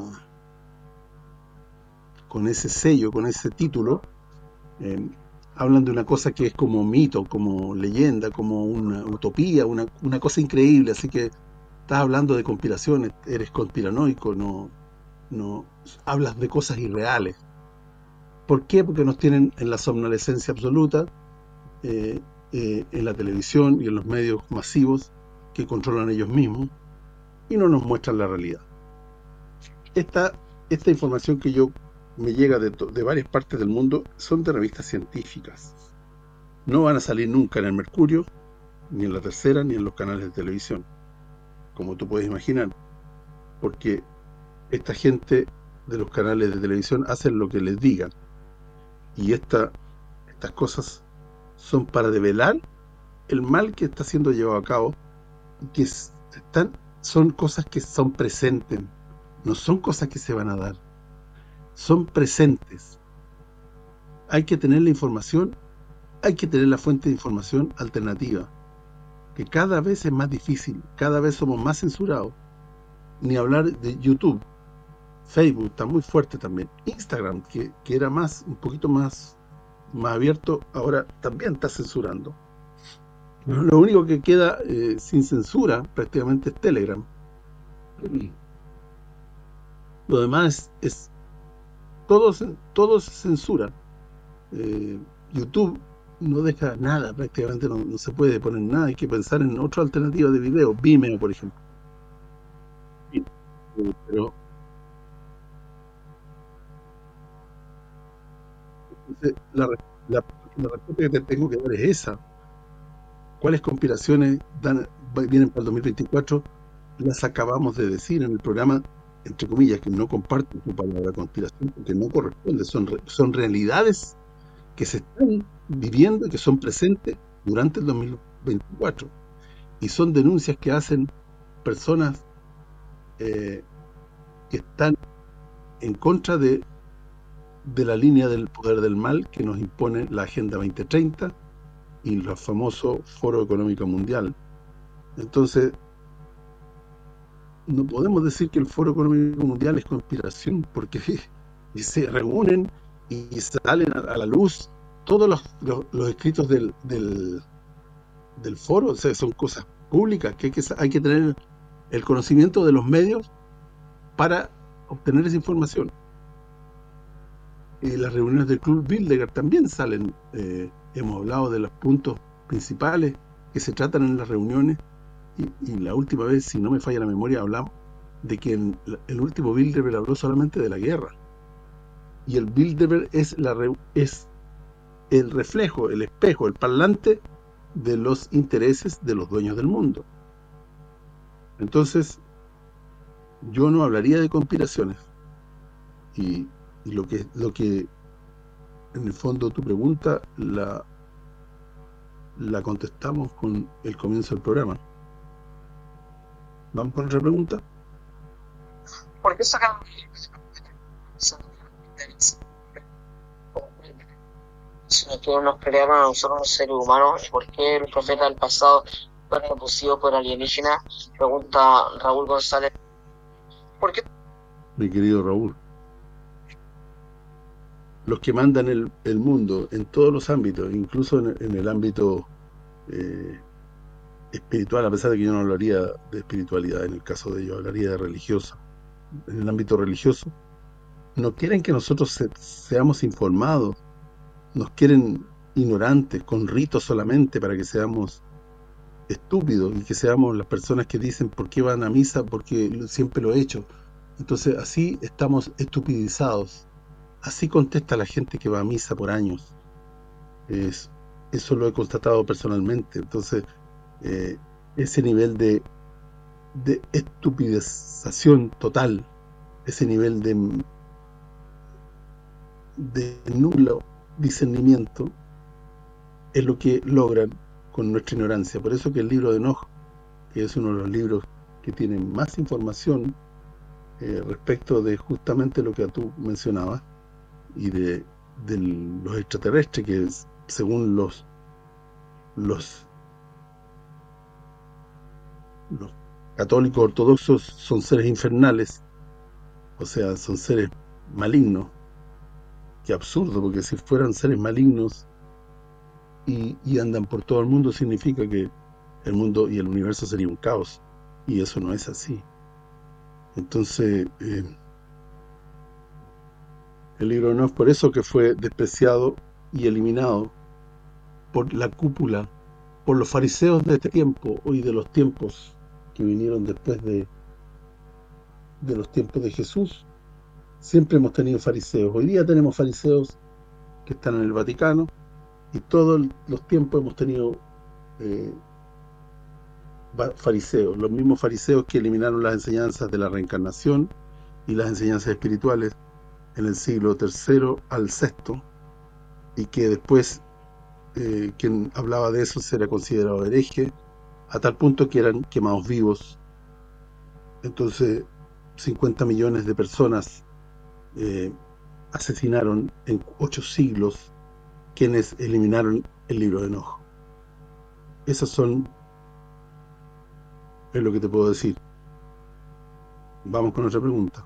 con ese sello, con ese título, eh, hablan de una cosa que es como mito, como leyenda, como una utopía, una, una cosa increíble. Así que estás hablando de conspiraciones, eres conspiranoico, no, no hablas de cosas irreales. ¿Por qué? Porque nos tienen en la somnolesencia absoluta, eh, eh, en la televisión y en los medios masivos que controlan ellos mismos, y no nos muestran la realidad. Esta, esta información que yo me llega de, de varias partes del mundo son de revistas científicas. No van a salir nunca en el Mercurio, ni en La Tercera, ni en los canales de televisión, como tú puedes imaginar, porque esta gente de los canales de televisión hacen lo que les digan, y esta Estas cosas son para develar el mal que está siendo llevado a cabo, que están, son cosas que son presentes, no son cosas que se van a dar, son presentes. Hay que tener la información, hay que tener la fuente de información alternativa, que cada vez es más difícil, cada vez somos más censurados. Ni hablar de YouTube, Facebook está muy fuerte también, Instagram, que, que era más un poquito más, más abierto, ahora también está censurando. Lo único que queda eh, sin censura prácticamente es Telegram. Lo demás es, es todo, todo se censura. Eh, YouTube no deja nada, prácticamente no, no se puede poner nada, hay que pensar en otra alternativa de video, Vimeo por ejemplo. Pero entonces, la, la, la respuesta que te tengo que dar es esa. ¿Cuáles conspiraciones dan, vienen para el dos mil veinticuatro? Las acabamos de decir en el programa, entre comillas, que no comparto tu palabra conspiración, porque no corresponde, son, son realidades que se están viviendo y que son presentes durante el dos mil veinticuatro. Y son denuncias que hacen personas eh, que están en contra de, de la línea del poder del mal que nos impone la Agenda veinte treinta y el famoso Foro Económico Mundial. Entonces, no podemos decir que el Foro Económico Mundial es conspiración, porque se reúnen y salen a la luz todos los, los, los escritos del, del, del foro, o sea, son cosas públicas, que hay que, hay que tener el conocimiento de los medios para obtener esa información. Y las reuniones del Club Bilderberg también salen, eh, hemos hablado de los puntos principales que se tratan en las reuniones, y, y la última vez, si no me falla la memoria, hablamos de que el, el último Bilderberg habló solamente de la guerra, y el Bilderberg es, la, es el reflejo, el espejo, el parlante de los intereses de los dueños del mundo. Entonces, yo no hablaría de conspiraciones, y, y lo que lo que en el fondo tu pregunta la la contestamos con el comienzo del programa. ¿Vamos con otra pregunta? ¿Por qué sacan si nosotros nos crearon a nosotros los seres humanos? ¿Por qué los profetas del pasado fueron abusivos por alienígenas? Pregunta Raúl González. ¿Por qué? Mi querido Raúl, los que mandan el, el mundo en todos los ámbitos, incluso en, en el ámbito eh, espiritual, a pesar de que yo no hablaría de espiritualidad en el caso de ellos, hablaría de religioso. En el ámbito religioso, no quieren que nosotros se, seamos informados, nos quieren ignorantes, con ritos solamente, para que seamos estúpidos y que seamos las personas que dicen por qué van a misa, porque siempre lo he hecho. Entonces así estamos estupidizados. Así contesta la gente que va a misa por años. Es, eso lo he constatado personalmente. Entonces, eh, ese nivel de, de estupidización total, ese nivel de, de nulo discernimiento, es lo que logran con nuestra ignorancia. Por eso que el libro de Enoch, que es uno de los libros que tiene más información eh, respecto de justamente lo que tú mencionabas, y de, de los extraterrestres, que es, según los los los católicos ortodoxos, son seres infernales, o sea, son seres malignos. Qué absurdo, porque si fueran seres malignos y, y andan por todo el mundo, significa que el mundo y el universo sería un caos, y eso no es así. Entonces, eh, el libro de Enoch, por eso que fue despreciado y eliminado por la cúpula, por los fariseos de este tiempo y de los tiempos que vinieron después de, de los tiempos de Jesús. Siempre hemos tenido fariseos. Hoy día tenemos fariseos que están en el Vaticano, y todos los tiempos hemos tenido eh, fariseos, los mismos fariseos que eliminaron las enseñanzas de la reencarnación y las enseñanzas espirituales en el siglo tercero al sexto, y que después eh, quien hablaba de eso era considerado hereje, a tal punto que eran quemados vivos. Entonces, cincuenta millones de personas eh, asesinaron en ocho siglos quienes eliminaron el libro de Enoch. Esas son, es lo que te puedo decir. Vamos con otra pregunta.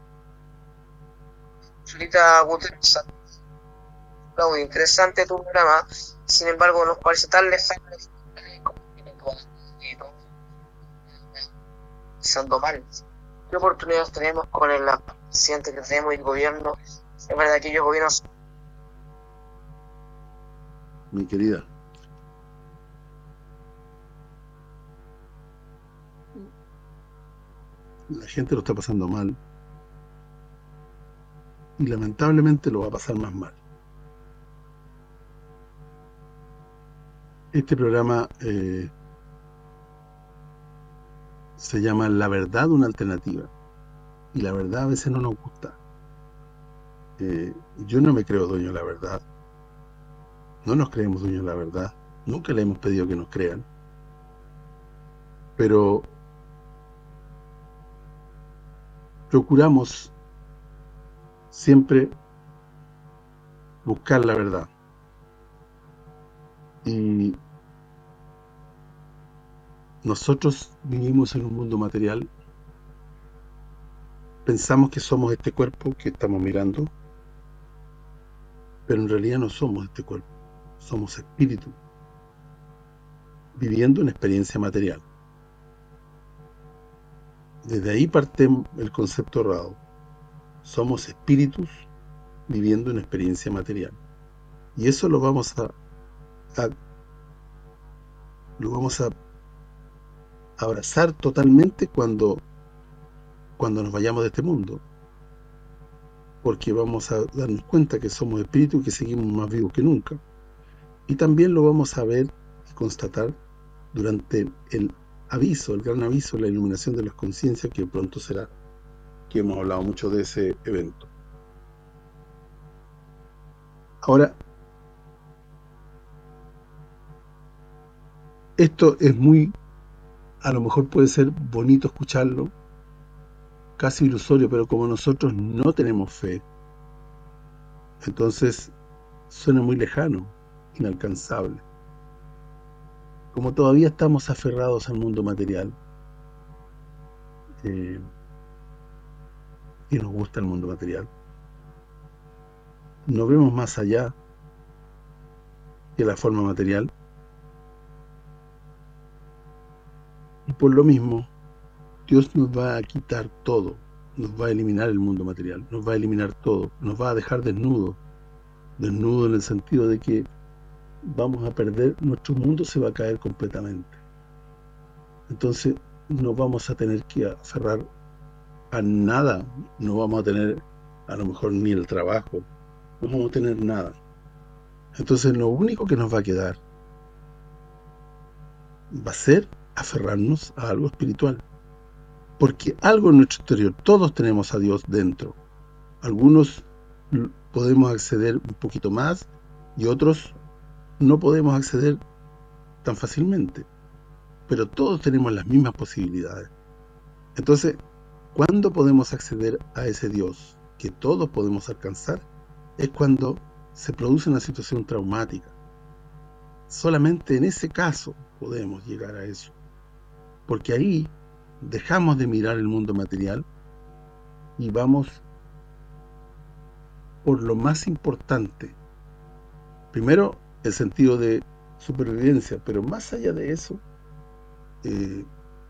Julita Gutiérrez, muy interesante tu programa, sin embargo nos parece tan lejano pensando mal. ¿Qué oportunidades tenemos con el presidente que tenemos y el gobierno? Es verdad que aquellos gobiernos... Mi querida, la gente lo está pasando mal y lamentablemente lo va a pasar más mal. Este programa eh, se llama La Verdad, una alternativa, y la verdad a veces no nos gusta. Eh, yo no me creo dueño de la verdad, no nos creemos dueños de la verdad, nunca le hemos pedido que nos crean, pero procuramos siempre buscar la verdad. Y nosotros vivimos en un mundo material, pensamos que somos este cuerpo que estamos mirando, pero en realidad no somos este cuerpo, somos espíritu, viviendo una experiencia material. Desde ahí parte el concepto errado. Somos espíritus viviendo una experiencia material. Y eso lo vamos a, a lo vamos a abrazar totalmente cuando cuando nos vayamos de este mundo, porque vamos a darnos cuenta que somos espíritus y que seguimos más vivos que nunca. Y también lo vamos a ver y constatar durante el aviso, el gran aviso, la iluminación de las conciencias, que pronto será, que hemos hablado mucho de ese evento. Ahora, esto es muy, a lo mejor puede ser bonito escucharlo, casi ilusorio, pero como nosotros no tenemos fe, entonces suena muy lejano, inalcanzable. Como todavía estamos aferrados al mundo material, eh, y nos gusta el mundo material, no vemos más allá que la forma material, y por lo mismo Dios nos va a quitar todo, nos va a eliminar el mundo material, nos va a eliminar todo, nos va a dejar desnudos, desnudos en el sentido de que vamos a perder, nuestro mundo se va a caer completamente. Entonces no vamos a tener que aferrar a nada, no vamos a tener a lo mejor ni el trabajo, no vamos a tener nada. Entonces lo único que nos va a quedar va a ser aferrarnos a algo espiritual, porque algo en nuestro interior, todos tenemos a Dios dentro. Algunos podemos acceder un poquito más y otros no podemos acceder tan fácilmente, pero todos tenemos las mismas posibilidades. Entonces, ¿cuándo podemos acceder a ese Dios que todos podemos alcanzar? Es cuando se produce una situación traumática. Solamente en ese caso podemos llegar a eso, porque ahí dejamos de mirar el mundo material y vamos por lo más importante. Primero, el sentido de supervivencia, pero más allá de eso, eh,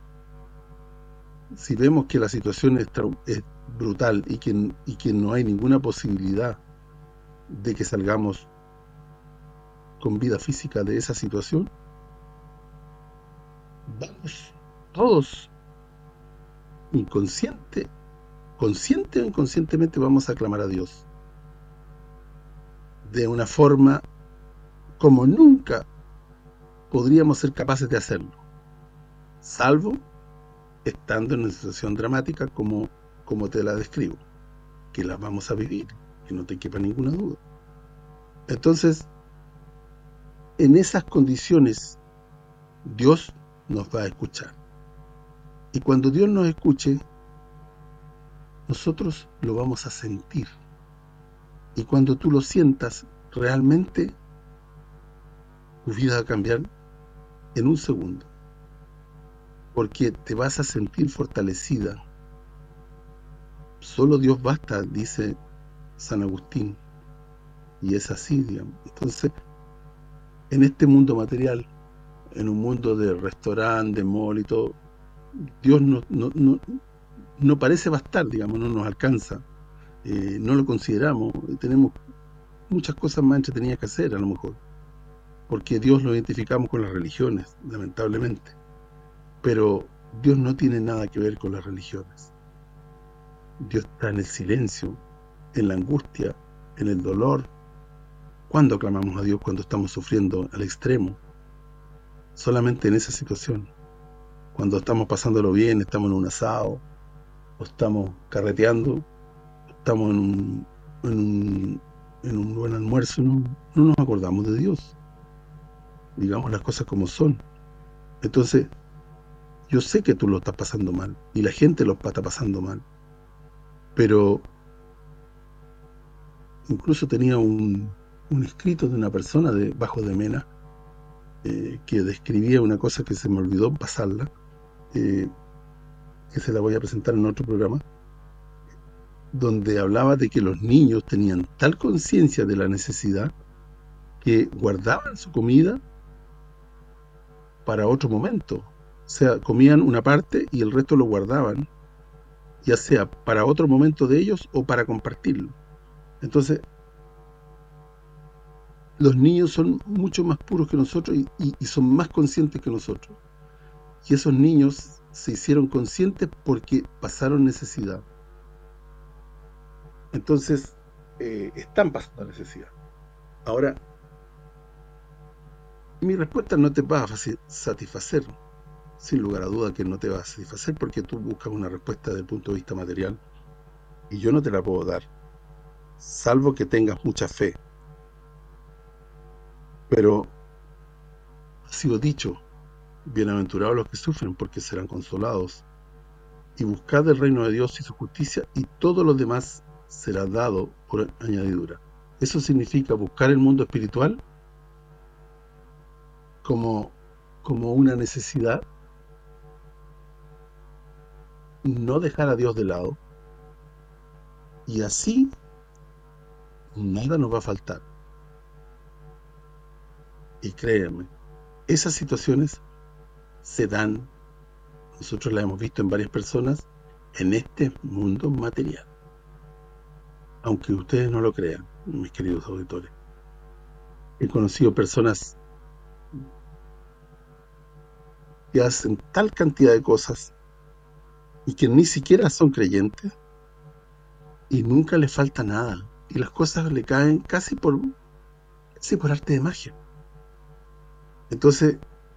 si vemos que la situación es, es brutal y que, y que no hay ninguna posibilidad de que salgamos con vida física de esa situación, vamos todos inconsciente, consciente o inconscientemente vamos a clamar a Dios de una forma como nunca podríamos ser capaces de hacerlo, salvo estando en una situación dramática como, como te la describo, que la vamos a vivir, que no te quepa ninguna duda. Entonces, en esas condiciones Dios nos va a escuchar. Y cuando Dios nos escuche, nosotros lo vamos a sentir. Y cuando tú lo sientas, realmente tu vida va a cambiar en un segundo. Porque te vas a sentir fortalecida. Solo Dios basta, dice San Agustín. Y es así, digamos. Entonces, en este mundo material, en un mundo de restaurante, de mall y todo, Dios no, no, no, no parece bastar, digamos, no nos alcanza. Eh, no lo consideramos. Tenemos muchas cosas más entretenidas que hacer, a lo mejor. Porque Dios lo identificamos con las religiones, lamentablemente. Pero Dios no tiene nada que ver con las religiones. Dios está en el silencio, en la angustia, en el dolor. ¿Cuándo clamamos a Dios? Cuando estamos sufriendo al extremo. Solamente en esa situación. Cuando estamos pasándolo bien, estamos en un asado, o estamos carreteando, estamos en un, en un, en un buen almuerzo, no, no nos acordamos de Dios. Digamos las cosas como son. Entonces, yo sé que tú lo estás pasando mal, y la gente lo está pasando mal. Pero incluso tenía un, un escrito de una persona de Bajo de Mena eh, que describía una cosa que se me olvidó pasarla, eh, que se la voy a presentar en otro programa, donde hablaba de que los niños tenían tal conciencia de la necesidad que guardaban su comida para otro momento. O sea, comían una parte y el resto lo guardaban, ya sea para otro momento de ellos o para compartirlo. Entonces, los niños son mucho más puros que nosotros y, y, y son más conscientes que nosotros. Y esos niños se hicieron conscientes porque pasaron necesidad. Entonces, eh, están pasando necesidad. Ahora, mi respuesta no te va a satisfacer, sin lugar a duda que no te va a satisfacer, porque tú buscas una respuesta desde el punto de vista material y yo no te la puedo dar, salvo que tengas mucha fe. Pero ha sido dicho, bienaventurados los que sufren, porque serán consolados, y buscad el reino de Dios y su justicia, y todo lo demás será dado por añadidura. Eso significa buscar el mundo espiritual como, como una necesidad, no dejar a Dios de lado, y así nada nos va a faltar. Y créanme, esas situaciones se dan, nosotros las hemos visto en varias personas, en este mundo material. Aunque ustedes no lo crean, mis queridos auditores. He conocido personas que hacen tal cantidad de cosas y que ni siquiera son creyentes y nunca les falta nada. Y las cosas le caen casi por, casi por arte de magia. Entonces,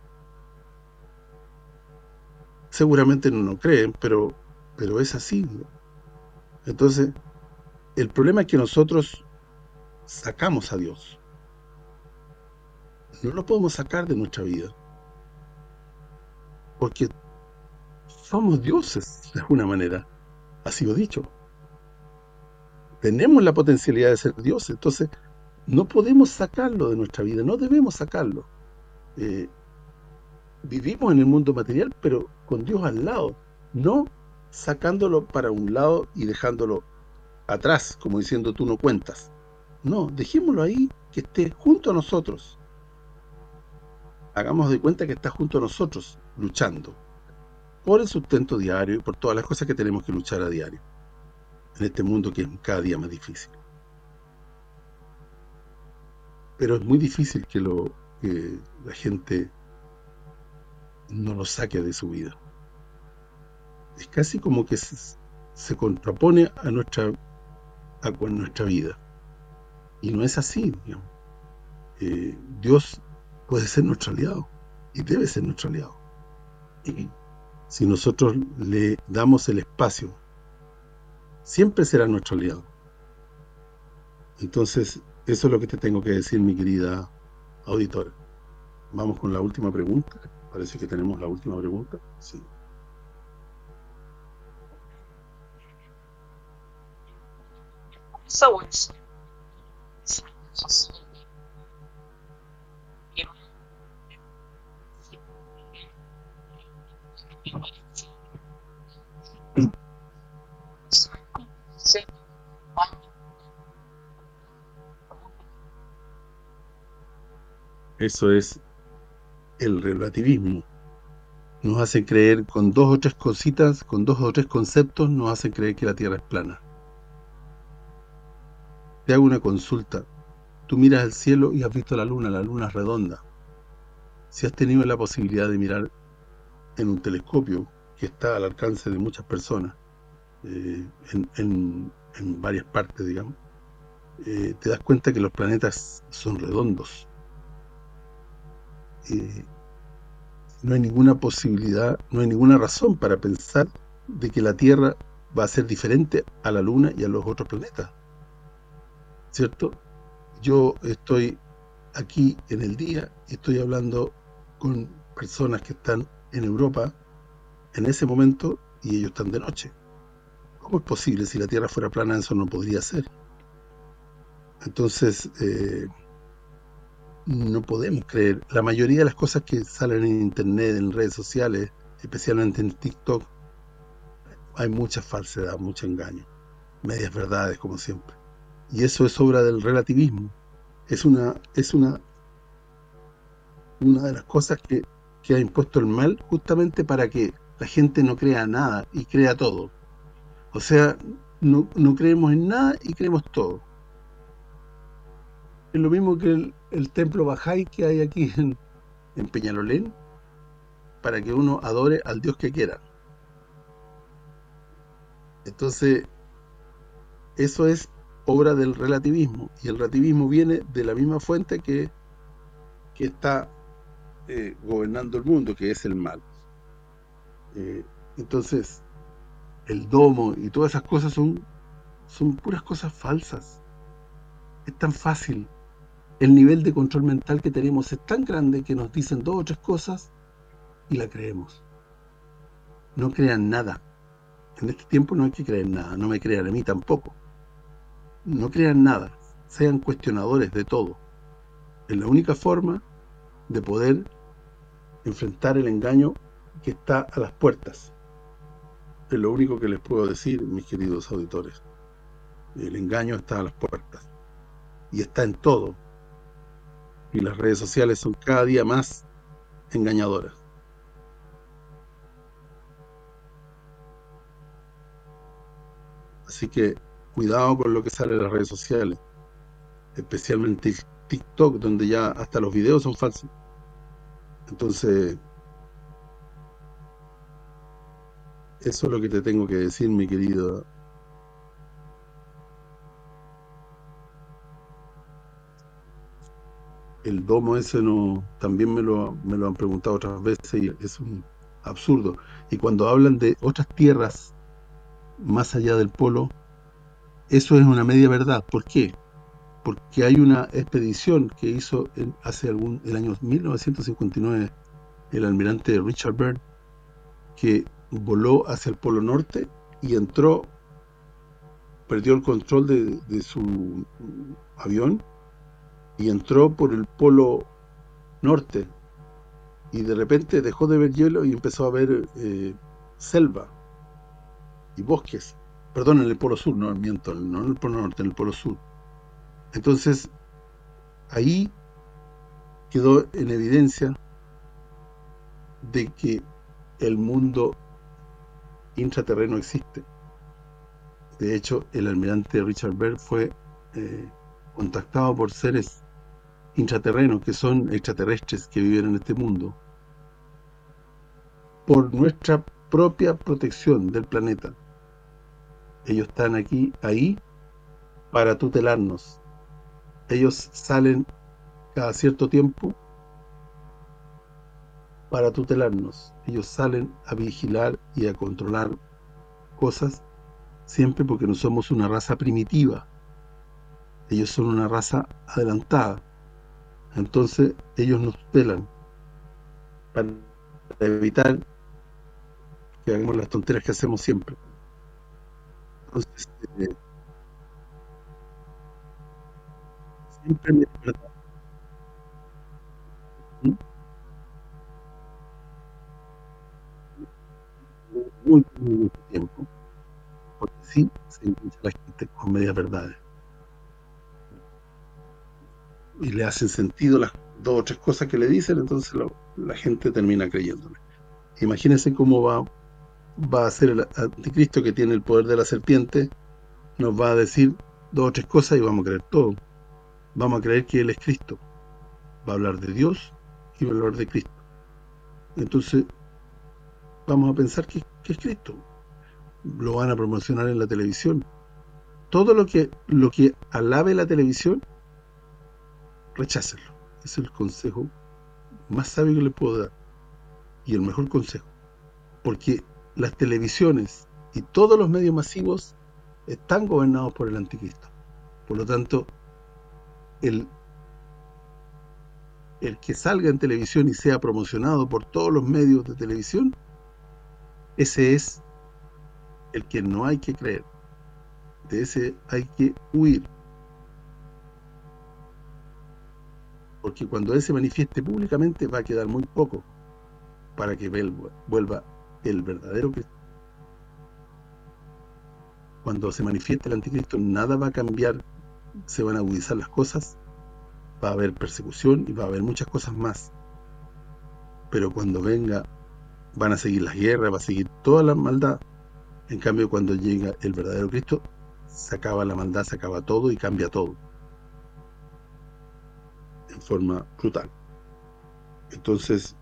seguramente no lo creen, pero, pero es así, ¿no? Entonces, el problema es que nosotros sacamos a Dios. No lo podemos sacar de nuestra vida. Porque somos dioses, de alguna manera. Ha sido dicho. Tenemos la potencialidad de ser dioses. Entonces, no podemos sacarlo de nuestra vida. No debemos sacarlo. Eh, vivimos en el mundo material, pero con Dios al lado. No sacándolo para un lado y dejándolo atrás, como diciendo tú no cuentas. No, dejémoslo ahí, que esté junto a nosotros. Hagamos de cuenta que está junto a nosotros, luchando por el sustento diario y por todas las cosas que tenemos que luchar a diario en este mundo que es cada día más difícil. Pero es muy difícil que lo que la gente no lo saque de su vida. Es casi como que se, se contrapone a nuestra a nuestra vida. Y no es así, digamos. Eh, Dios puede ser nuestro aliado y debe ser nuestro aliado. Y si nosotros le damos el espacio, siempre será nuestro aliado. Entonces, eso es lo que te tengo que decir, mi querida auditora. Vamos con la última pregunta. Parece que tenemos la última pregunta. Sí. So it's Eso es el relativismo. Nos hacen creer con dos o tres cositas, con dos o tres conceptos, nos hacen creer que la Tierra es plana. Te hago una consulta. Tú miras al cielo y has visto la luna, la luna es redonda. Si has tenido la posibilidad de mirar en un telescopio que está al alcance de muchas personas, eh, en, en, en varias partes, digamos, eh, te das cuenta que los planetas son redondos. Eh, no hay ninguna posibilidad, no hay ninguna razón para pensar de que la Tierra va a ser diferente a la Luna y a los otros planetas, ¿cierto? Yo estoy aquí en el día, estoy hablando con personas que están en Europa en ese momento y ellos están de noche. ¿Cómo es posible? Si la Tierra fuera plana, eso no podría ser. Entonces, eh, no podemos creer. La mayoría de las cosas que salen en internet, en redes sociales, especialmente en TikTok, hay mucha falsedad, mucho engaño, medias verdades, como siempre. Y eso es obra del relativismo. Es una es una una de las cosas que, que ha impuesto el mal, justamente para que la gente no crea nada y crea todo. O sea, no, no creemos en nada y creemos todo. Es lo mismo que el, el templo Bahá'í que hay aquí en, en Peñalolén, para que uno adore al Dios que quiera. Entonces, eso es obra del relativismo, y el relativismo viene de la misma fuente que, que está eh, gobernando el mundo, que es el mal. Eh, entonces, el domo y todas esas cosas son, son puras cosas falsas. Es tan fácil. El nivel de control mental que tenemos es tan grande que nos dicen dos o tres cosas y la creemos. No crean nada. En este tiempo no hay que creer nada. No me crean a mí tampoco. No crean nada. Sean cuestionadores de todo. Es la única forma de poder enfrentar el engaño que está a las puertas. Es lo único que les puedo decir, mis queridos auditores. El engaño está a las puertas. Y está en todo. Y las redes sociales son cada día más engañadoras. Así que cuidado con lo que sale en las redes sociales, especialmente TikTok, donde ya hasta los videos son falsos. Entonces, eso es lo que te tengo que decir, mi querido. El domo ese no, también me lo, me lo han preguntado otras veces y es un absurdo. Y cuando hablan de otras tierras más allá del polo, eso es una media verdad. ¿Por qué? Porque hay una expedición que hizo en, hace algún el año mil novecientos cincuenta y nueve el almirante Richard Byrd, que voló hacia el polo norte y entró, perdió el control de, de su avión y entró por el polo norte y de repente dejó de ver hielo y empezó a ver eh, selva y bosques. Perdón, en el polo sur, no miento, no en el polo norte, en el polo sur. Entonces, ahí quedó en evidencia de que el mundo intraterreno existe. De hecho, el almirante Richard Byrd fue eh, contactado por seres intraterrenos, que son extraterrestres que viven en este mundo, por nuestra propia protección del planeta. Ellos están aquí, ahí, para tutelarnos. Ellos salen cada cierto tiempo para tutelarnos. Ellos salen a vigilar y a controlar cosas, siempre porque no somos una raza primitiva. Ellos son una raza adelantada. Entonces ellos nos tutelan para evitar que hagamos las tonteras que hacemos siempre. Entonces, eh, siempre me verdad. Muy, muy mucho tiempo, porque sí se engancha la gente con medias verdades y le hacen sentido las dos o tres cosas que le dicen, entonces lo, la gente termina creyéndole. Imagínense cómo va va a ser el anticristo, que tiene el poder de la serpiente. Nos va a decir dos o tres cosas y vamos a creer todo. Vamos a creer que Él es Cristo. Va a hablar de Dios y va a hablar de Cristo. Entonces vamos a pensar que, que es Cristo. Lo van a promocionar en la televisión. Todo lo que lo que alabe la televisión, rechácenlo. Ese es el consejo más sabio que le puedo dar y el mejor consejo, porque las televisiones y todos los medios masivos están gobernados por el anticristo. Por lo tanto, el el que salga en televisión y sea promocionado por todos los medios de televisión, ese es el que no hay que creer. De ese hay que huir. Porque cuando él se manifieste públicamente va a quedar muy poco para que vuelva el verdadero Cristo. Cuando se manifieste el anticristo, nada va a cambiar, se van a agudizar las cosas, va a haber persecución y va a haber muchas cosas más. Pero cuando venga, van a seguir las guerras, va a seguir toda la maldad. En cambio, cuando llega el verdadero Cristo, se acaba la maldad, se acaba todo y cambia todo en forma brutal. Entonces,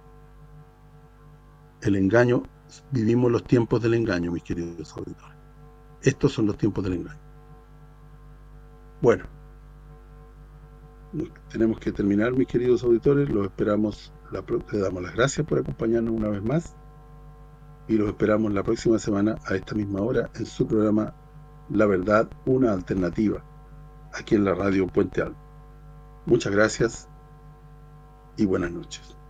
el engaño, vivimos los tiempos del engaño, mis queridos auditores. Estos son los tiempos del engaño. Bueno, tenemos que terminar, mis queridos auditores. Los esperamos, la, le damos las gracias por acompañarnos una vez más y los esperamos la próxima semana a esta misma hora en su programa La Verdad, una alternativa, aquí en la radio Puente Alto. Muchas gracias y buenas noches.